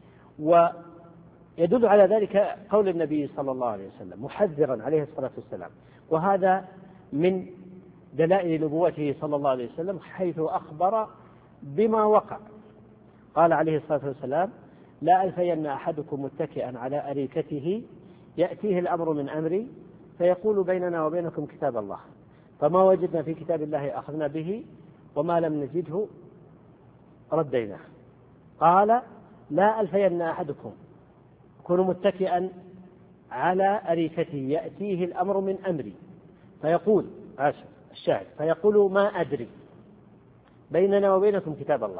ويدل على ذلك قول النبي صلى الله عليه وسلم محذرا عليه الصلاة والسلام، وهذا من دلائل نبوته صلى الله عليه وسلم حيث أخبر بما وقع. قال عليه الصلاة والسلام لا ألفين أحدكم متكئا على أريكته يأتيه الأمر من أمري فيقول بيننا وبينكم كتاب الله فما وجدنا في كتاب الله أخذنا به وما لم نجده رديناه. قال لا ألفين أحدكم يكون متكئا على أريكته يأتيه الأمر من أمري فيقول آسف الشاهد فيقول ما أدري بيننا وبينكم كتاب الله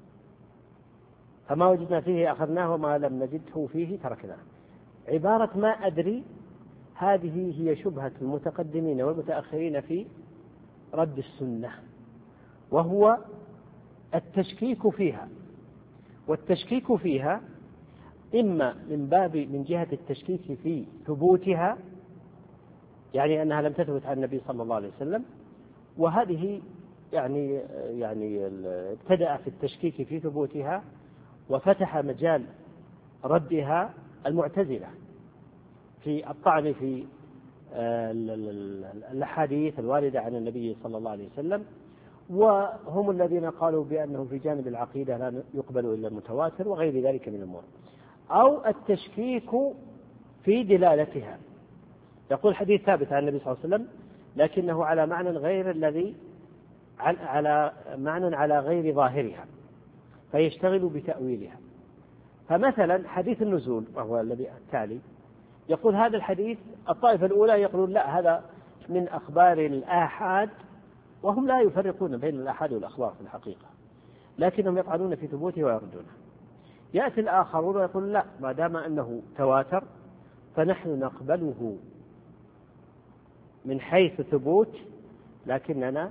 فما وجدنا فيه أخذناه وما لم نجده فيه تركناه. عبارة ما أدري هذه هي شبهة المتقدمين والمتأخرين في رد السنة، وهو التشكيك فيها، والتشكيك فيها إما من باب من جهة التشكيك في ثبوتها يعني أنها لم تثبت عن النبي صلى الله عليه وسلم، وهذه يعني يعني ابتدأ في التشكيك في ثبوتها وفتح مجال ردها المعتزلة في الطعن في الأحاديث الواردة عن النبي صلى الله عليه وسلم، وهم الذين قالوا بأنه في جانب العقيدة لا يقبل إلا المتواتر وغير ذلك من الأمور، أو التشكيك في دلالتها. يقول حديث ثابت عن النبي صلى الله عليه وسلم لكنه على معنى غير الذي على معنى على غير ظاهرها، فيشتغل بتأويلها. فمثلا حديث النزول وهو الذي التالي يقول هذا الحديث الطائفة الأولى يقولون لا هذا من أخبار الآحاد، وهم لا يفرقون بين الآحاد والأخبار في الحقيقة، لكنهم يطعنون في ثبوته ويردونه. يأتي الآخرون ويقول لا، ما دام أنه تواتر فنحن نقبله من حيث ثبوت، لكننا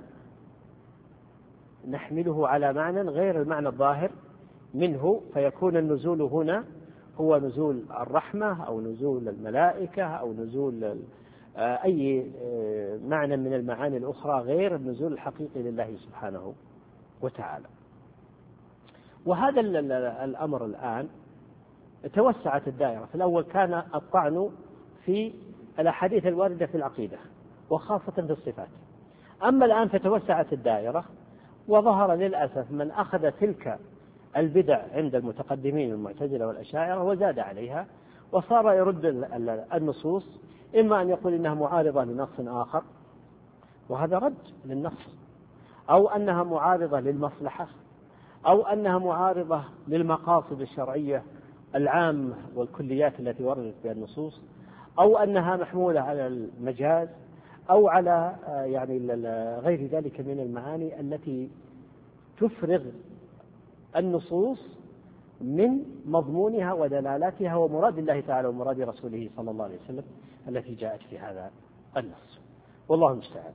نحمله على معنى غير المعنى الظاهر منه، فيكون النزول هنا هو نزول الرحمة أو نزول الملائكة أو نزول أي معنى من المعاني الأخرى غير النزول الحقيقي لله سبحانه وتعالى. وهذا الأمر الآن توسعت الدائرة. في الأول كان الطعن في الأحاديث الواردة في العقيدة وخاصة في الصفات، أما الآن فتوسعت الدائرة وظهر للأسف من أخذ تلك البدع عند المتقدمين المعتزلة والأشاعرة وزاد عليها، وصار يرد النصوص، إما أن يقول إنها معارضة لنص آخر وهذا رد للنص، أو أنها معارضة للمصلحة، أو أنها معارضة للمقاصد الشرعية العامة والكليات التي وردت بها النصوص، أو أنها محمولة على المجاز، أو على يعني غير ذلك من المعاني التي تفرغ النصوص من مضمونها ودلالاتها ومراد الله تعالى ومراد رسوله صلى الله عليه وسلم التي جاءت في هذا النص، والله المستعان.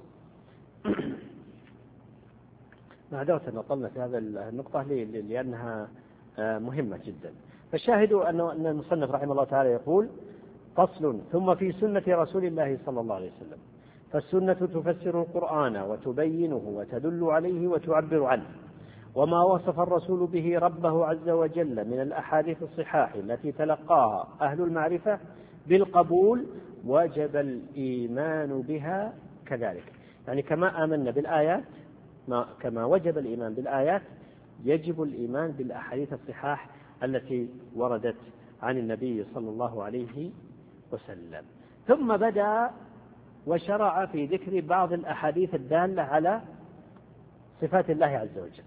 معذرة أن أطلنا في هذا النقطة لأنها مهمة جدا. فالشاهد أن المصنف رحمه الله تعالى يقول: فصل: ثم في سنة رسول الله صلى الله عليه وسلم، فالسنة تفسر القرآن وتبينه وتدل عليه وتعبر عنه، وما وصف الرسول به ربه عز وجل من الأحاديث الصحاح التي تلقاها أهل المعرفة بالقبول وجب الإيمان بها كذلك. يعني كما آمنا بالآيات، ما كما وجب الإيمان بالآيات يجب الإيمان بالأحاديث الصحاح التي وردت عن النبي صلى الله عليه وسلم. ثم بدأ وشرع في ذكر بعض الأحاديث الدالة على صفات الله عز وجل،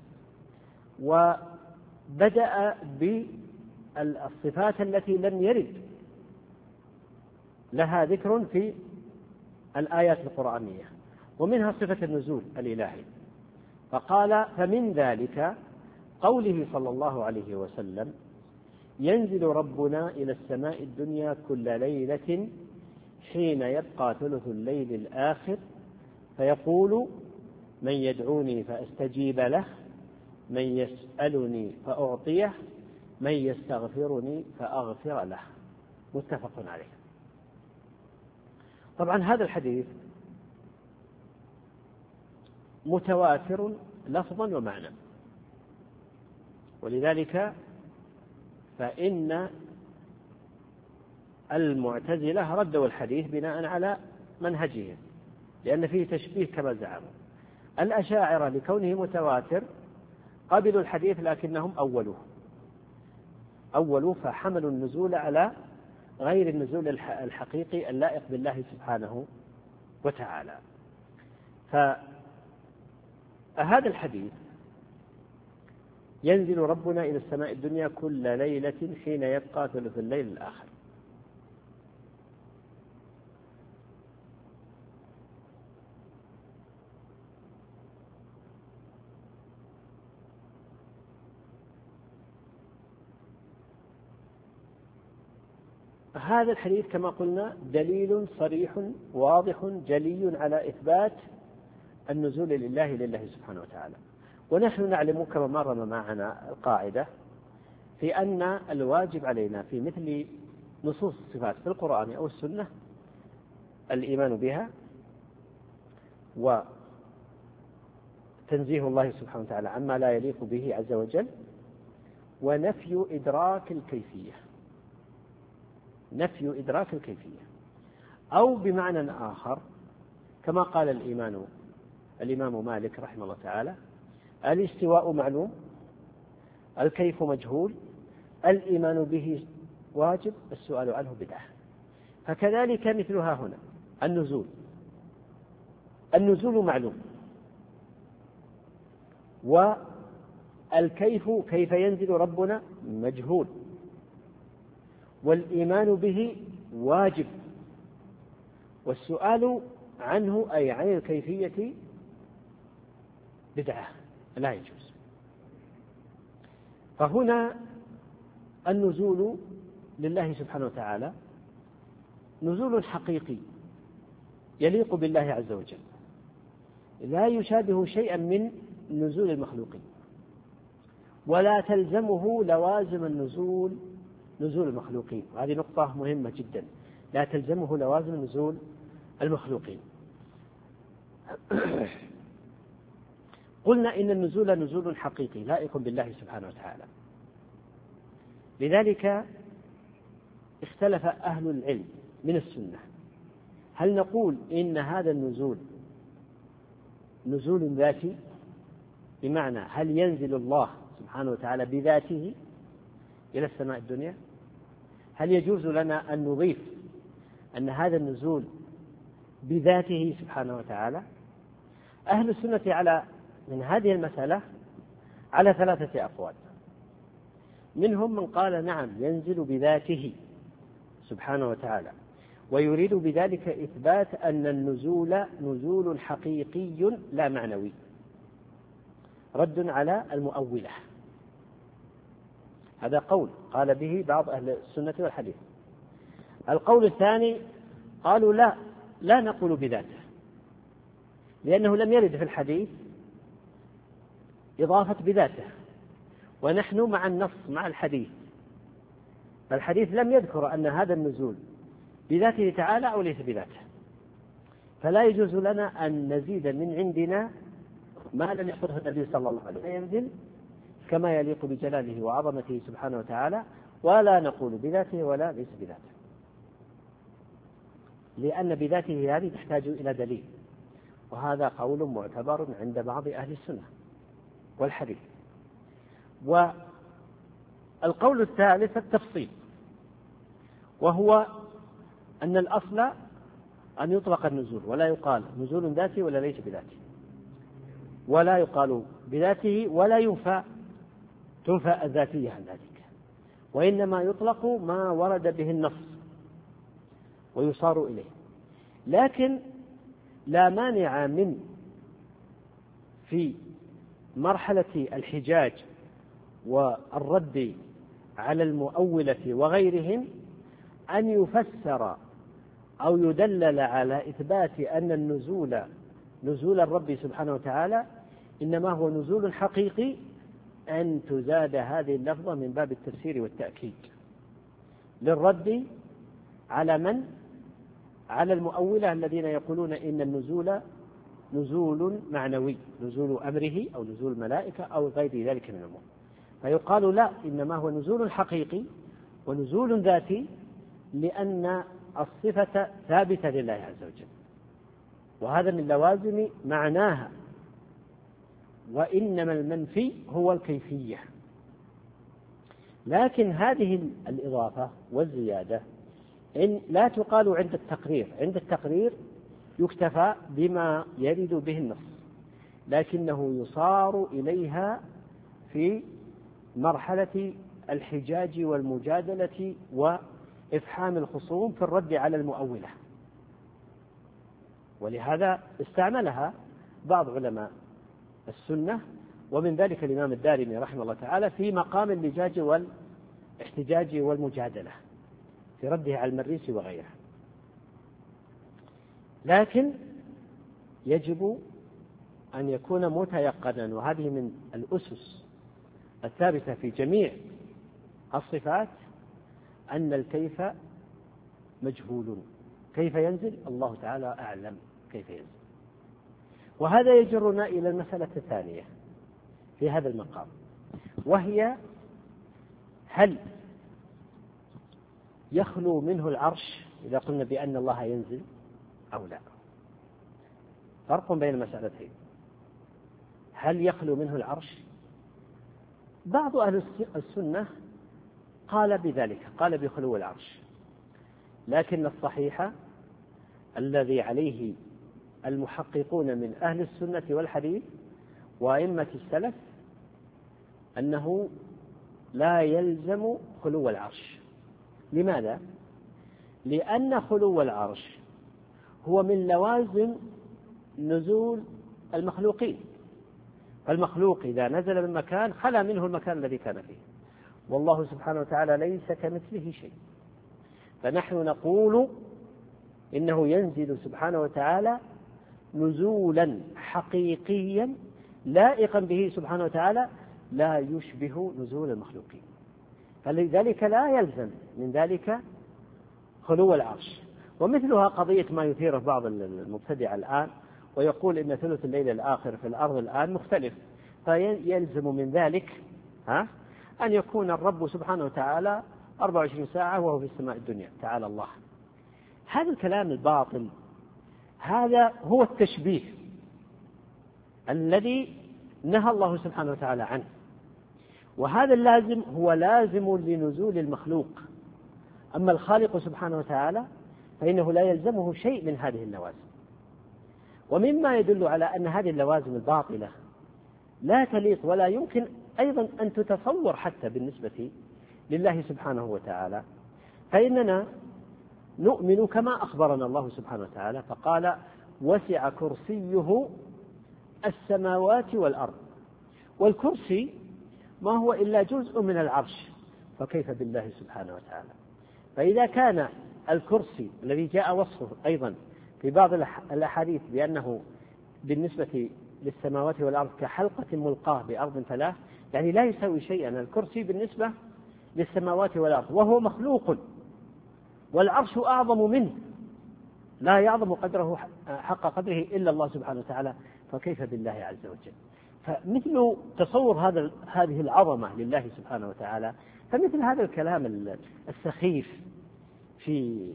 وبدأ بالصفات التي لم يرد لها ذكر في الآيات القرآنية، ومنها صفة النزول الإلهي، فقال: فمن ذلك قوله صلى الله عليه وسلم: ينزل ربنا إلى السماء الدنيا كل ليلة حين يبقى ثلث الليل الآخر فيقول: من يدعوني فأستجيب له، من يسألني فأعطيه، من يستغفرني فأغفر له. متفق عليه. طبعا هذا الحديث متواتر لفظا ومعنى، ولذلك فإن المعتزلة ردوا الحديث بناء على منهجهم لأن فيه تشبيه كما زعموا. الأشاعرة لكونه متواتر قبلوا الحديث لكنهم أولوه أولوا فحملوا النزول على غير النزول الحقيقي اللائق بالله سبحانه وتعالى. فهذا الحديث: ينزل ربنا إلى السماء الدنيا كل ليلة حين يبقى ثلث الليل الآخر، هذا الحديث كما قلنا دليل صريح واضح جلي على إثبات النزول لله لله سبحانه وتعالى. ونحن نعلم كما مر معنا القاعدة في أن الواجب علينا في مثل نصوص الصفات في القرآن أو السنة الإيمان بها وتنزيه الله سبحانه وتعالى عما لا يليق به عز وجل، ونفي إدراك الكيفية. نفي إدراك الكيفية. أو بمعنى آخر كما قال الإمام الإمام مالك رحمه الله تعالى: الاستواء معلوم، الكيف مجهول، الإيمان به واجب، السؤال عنه بدعة. فكذلك مثلها هنا النزول، النزول معلوم، والكيف كيف ينزل ربنا مجهول، والإيمان به واجب، والسؤال عنه أي عن الكيفية بدعة لا يجوز. فهنا النزول لله سبحانه وتعالى نزول حقيقي يليق بالله عز وجل، لا يشابه شيئا من نزول المخلوقين، ولا تلزمه لوازم النزول نزول المخلوقين. وهذه نقطة مهمة جدا، لا تلزمه لوازم نزول المخلوقين. قلنا إن النزول نزول حقيقي لائق بالله سبحانه وتعالى. لذلك اختلف أهل العلم من السنة، هل نقول إن هذا النزول نزول ذاتي، بمعنى هل ينزل الله سبحانه وتعالى بذاته إلى السماء الدنيا؟ هل يجوز لنا أن نضيف أن هذا النزول بذاته سبحانه وتعالى؟ أهل السنة على من هذه المسألة على ثلاثة أقوال. منهم من قال نعم ينزل بذاته سبحانه وتعالى، ويريد بذلك إثبات أن النزول نزول حقيقي لا معنوي، رد على المؤولة. هذا قول قال به بعض أهل السنة والحديث. القول الثاني قالوا لا لا نقول بذاته، لأنه لم يرد في الحديث إضافة بذاته، ونحن مع النص مع الحديث، فالحديث لم يذكر أن هذا النزول بذاته تعالى أو ليس بذاته، فلا يجوز لنا أن نزيد من عندنا ما لم يقله النبي صلى الله عليه وسلم، ينزل كما يليق بجلاله وعظمته سبحانه وتعالى، ولا نقول بذاته ولا ليس بذاته، لأن بذاته هذه تحتاج إلى دليل، وهذا قول معتبر عند بعض أهل السنة والحديث. والقول الثالث التفصيل، وهو أن الأصل أن يطلق النزول ولا يقال نزول ذاتي ولا ليس بذاته، ولا يقال بذاته ولا ينفى تنفى الذاتية عن ذلك، وإنما يطلق ما ورد به النص ويصار إليه. لكن لا مانع من في مرحلة الحجاج والرد على المؤولة وغيرهم أن يفسر أو يدلل على إثبات أن النزول نزول الرب سبحانه وتعالى إنما هو نزول حقيقي، أن تزاد هذه اللفظة من باب التفسير والتأكيد للرد على من؟ على المؤولة الذين يقولون إن النزول نزول معنوي، نزول أمره أو نزول ملائكة أو غير ذلك من الأمور. فيقال لا، إنما هو نزول حقيقي ونزول ذاتي، لأن الصفة ثابتة لله عز وجل، وهذا من لوازم معناها، وإنما المنفي هو الكيفية. لكن هذه الإضافة والزيادة إن لا تقال عند التقرير، عند التقرير يكتفى بما يرد به النص، لكنه يصار إليها في مرحلة الحجاج والمجادلة وإفحام الخصوم في الرد على المؤولة، ولهذا استعملها بعض علماء السنة، ومن ذلك الإمام الدارمي رحمه الله تعالى في مقام اللجاج والاحتجاج والمجادلة في رده على المريسي وغيره. لكن يجب أن يكون متيقنا، وهذه من الأسس الثابتة في جميع الصفات، أن الكيف مجهول، كيف ينزل الله تعالى أعلم كيف ينزل. وهذا يجرنا إلى المسألة الثانية في هذا المقام، وهي هل يخلو منه العرش إذا قلنا بأن الله ينزل أو لا؟ فرق بين المسألتين. هل يخلو منه العرش؟ بعض أهل السنة قال بذلك، قال بخلو العرش، لكن الصحيح الذي عليه المحققون من أهل السنة والحديث وأئمة السلف أنه لا يلزم خلو العرش. لماذا؟ لأن خلو العرش هو من لوازم نزول المخلوقين، فالمخلوق إذا نزل من مكان خلا منه المكان الذي كان فيه، والله سبحانه وتعالى ليس كمثله شيء، فنحن نقول إنه ينزل سبحانه وتعالى نزولا حقيقيا لائقا به سبحانه وتعالى لا يشبه نزول المخلوقين، فلذلك لا يلزم من ذلك خلو العرش. ومثلها قضية ما يثيره بعض المبتدع الآن ويقول إن ثلث الليل الآخر في الأرض الآن مختلف، فيلزم من ذلك ها أن يكون الرب سبحانه وتعالى أربع وعشرين ساعة وهو في السماء الدنيا تعالى الله. هذا الكلام الباطل، هذا هو التشبيه الذي نهى الله سبحانه وتعالى عنه، وهذا اللازم هو لازم لنزول المخلوق. أما الخالق سبحانه وتعالى فإنه لا يلزمه شيء من هذه اللوازم. ومما يدل على أن هذه اللوازم الباطلة لا تليق ولا يمكن أيضا أن تتصور حتى بالنسبة لله سبحانه وتعالى، فإننا نؤمن كما أخبرنا الله سبحانه وتعالى فقال وسع كرسيه السماوات والأرض، والكرسي ما هو إلا جزء من العرش، فكيف بالله سبحانه وتعالى؟ فإذا كان الكرسي الذي جاء وصفه أيضا في بعض الأحاديث بأنه بالنسبة للسماوات والأرض كحلقة ملقاة بأرض ثلاث، يعني لا يساوي شيئا الكرسي بالنسبة للسماوات والأرض، وهو مخلوق والعرش أعظم منه، لا يعظم قدره حق قدره إلا الله سبحانه وتعالى، فكيف بالله عز وجل؟ فمثل تصور هذا هذه العظمة لله سبحانه وتعالى، فمثل هذا الكلام السخيف في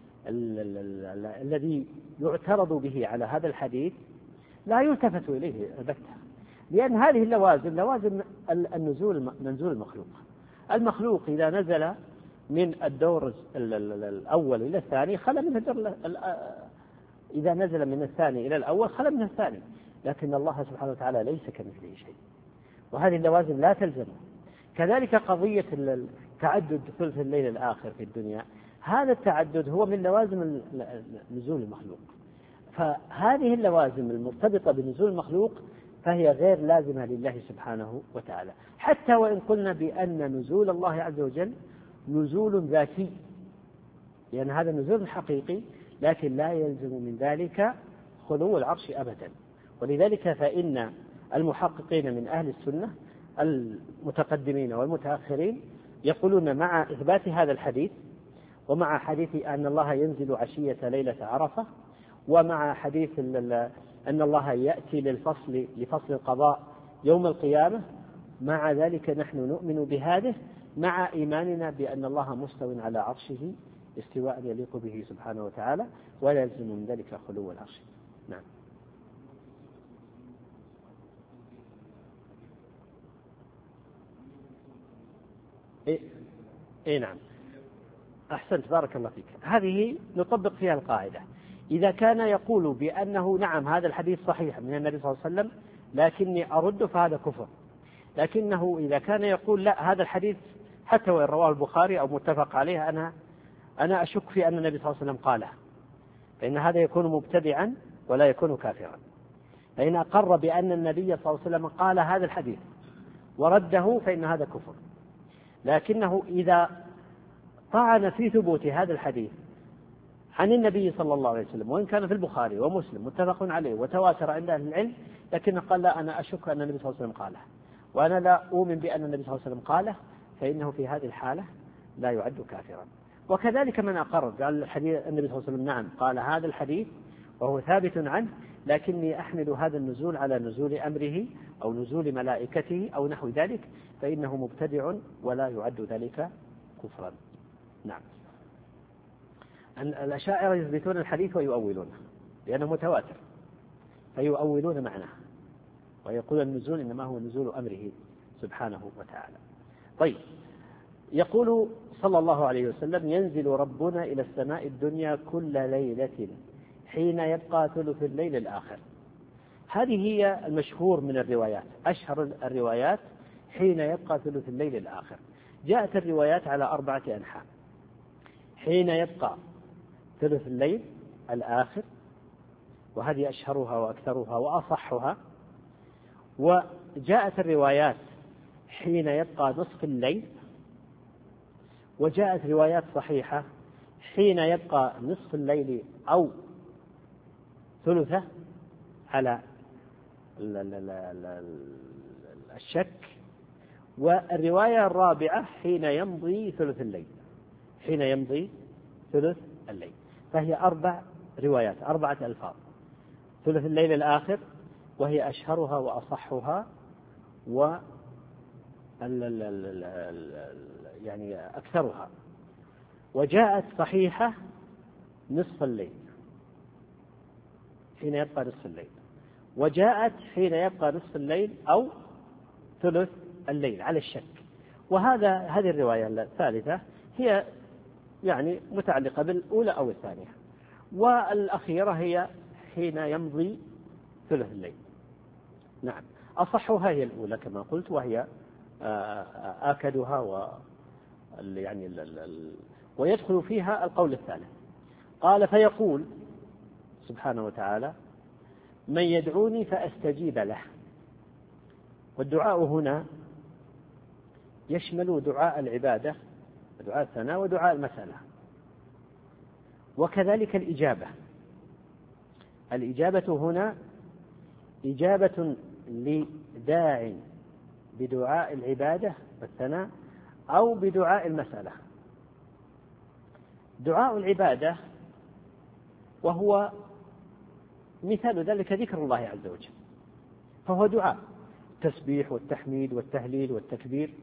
الذي يعترض به على هذا الحديث لا يلتفت إليه بتة، لأن هذه اللوازم لوازم النزول منزول المخلوق. المخلوق إذا نزل من الدور الأول إلى الثاني خلا من الدور، إذا نزل من الثاني إلى الأول خلا من الثاني، لكن الله سبحانه وتعالى ليس كمثله شيء، وهذه اللوازم لا تلزمه. كذلك قضية تعدد ثلث الليل الآخر في الدنيا، هذا التعدد هو من لوازم نزول المخلوق، فهذه اللوازم المرتبطة بنزول المخلوق فهي غير لازمة لله سبحانه وتعالى، حتى وإن قلنا بأن نزول الله عز وجل نزول ذاتي، لأن هذا النزول حقيقي، لكن لا يلزم من ذلك خلو العرش أبدا. ولذلك فإن المحققين من أهل السنة المتقدمين والمتأخرين يقولون مع إثبات هذا الحديث، ومع حديث أن الله ينزل عشية ليلة عرفة، ومع حديث أن الله يأتي للفصل لفصل القضاء يوم القيامة، مع ذلك نحن نؤمن بهذه مع إيماننا بأن الله مستو على عرشه استواء يليق به سبحانه وتعالى، ولا يلزم من ذلك خلو العرش. نعم. إيه, إيه نعم، أحسنت بارك الله فيك. هذه نطبق فيها القاعدة، إذا كان يقول بأنه نعم هذا الحديث صحيح من النبي صلى الله عليه وسلم لكني أرد فهذا كفر، لكنه إذا كان يقول لا هذا الحديث حتى وإن رواه البخاري أو متفق عليه أنا أنا أشك في أن النبي صلى الله عليه وسلم قاله، فإن هذا يكون مبتدعا ولا يكون كافرا. فإن أقر بأن النبي صلى الله عليه وسلم قال هذا الحديث ورده فإن هذا كفر. لكنه إذا طعن في ثبوت هذا الحديث عن النبي صلى الله عليه وسلم، وإن كان في البخاري ومسلم متفق عليه وتواتر عند أهل العلم، لكن قال لا أنا أشك أن النبي صلى الله عليه وسلم قاله وأنا لا أؤمن بأن النبي صلى الله عليه وسلم قاله، فإنه في هذه الحالة لا يعد كافرا. وكذلك من أقر قال الحديث النبي صلى الله عليه وسلم نعم قال هذا الحديث وهو ثابت عنه، لكني أحمل هذا النزول على نزول أمره أو نزول ملائكته أو نحو ذلك، فإنه مبتدع ولا يعد ذلك كفرا. نعم. أن الأشاعرة يثبتون الحديث ويؤولونه لأنه متواتر فيؤولون معناه ويقول النزول إنما هو نزول أمره سبحانه وتعالى. طيب، يقول صلى الله عليه وسلم: ينزل ربنا إلى السماء الدنيا كل ليلة حين يبقى ثلث الليل الآخر. هذه هي المشهور من الروايات، أشهر الروايات حين يبقى ثلث الليل الآخر. جاءت الروايات على أربعة أنحاء: حين يبقى ثلث الليل الآخر، وهذه أشهرها وأكثرها وأصحها. وجاءت الروايات حين يبقى نصف الليل، وجاءت روايات صحيحة حين يبقى نصف الليل أو ثلثه على الشك. والرواية الرابعة حين يمضي ثلث الليل، حين يمضي ثلث الليل. فهي أربع روايات، أربعة ألفاظ: ثلث الليل الآخر، وهي أشهرها وأصحها و يعني أكثرها. وجاءت صحيحة نصف الليل، حين يبقى نصف الليل. وجاءت حين يبقى نصف الليل أو ثلث الليل على الشك. وهذا هذه الرواية الثالثة هي يعني متعلقة بالأولى أو الثانية، والأخيرة هي حين يمضي ثلث الليل. نعم، أصحها هي الأولى كما قلت، وهي آكدها و يعني ويدخل فيها القول الثالث. قال: فيقول سبحانه وتعالى: من يدعوني فأستجيب له. والدعاء هنا يشمل دعاء العبادة ودعاء الثناء ودعاء المسألة، وكذلك الإجابة. الإجابة هنا إجابة لداع بدعاء العبادة والثناء أو بدعاء المسألة. دعاء العبادة وهو مثال ذلك ذكر الله عز وجل، فهو دعاء التسبيح والتحميد والتهليل والتكبير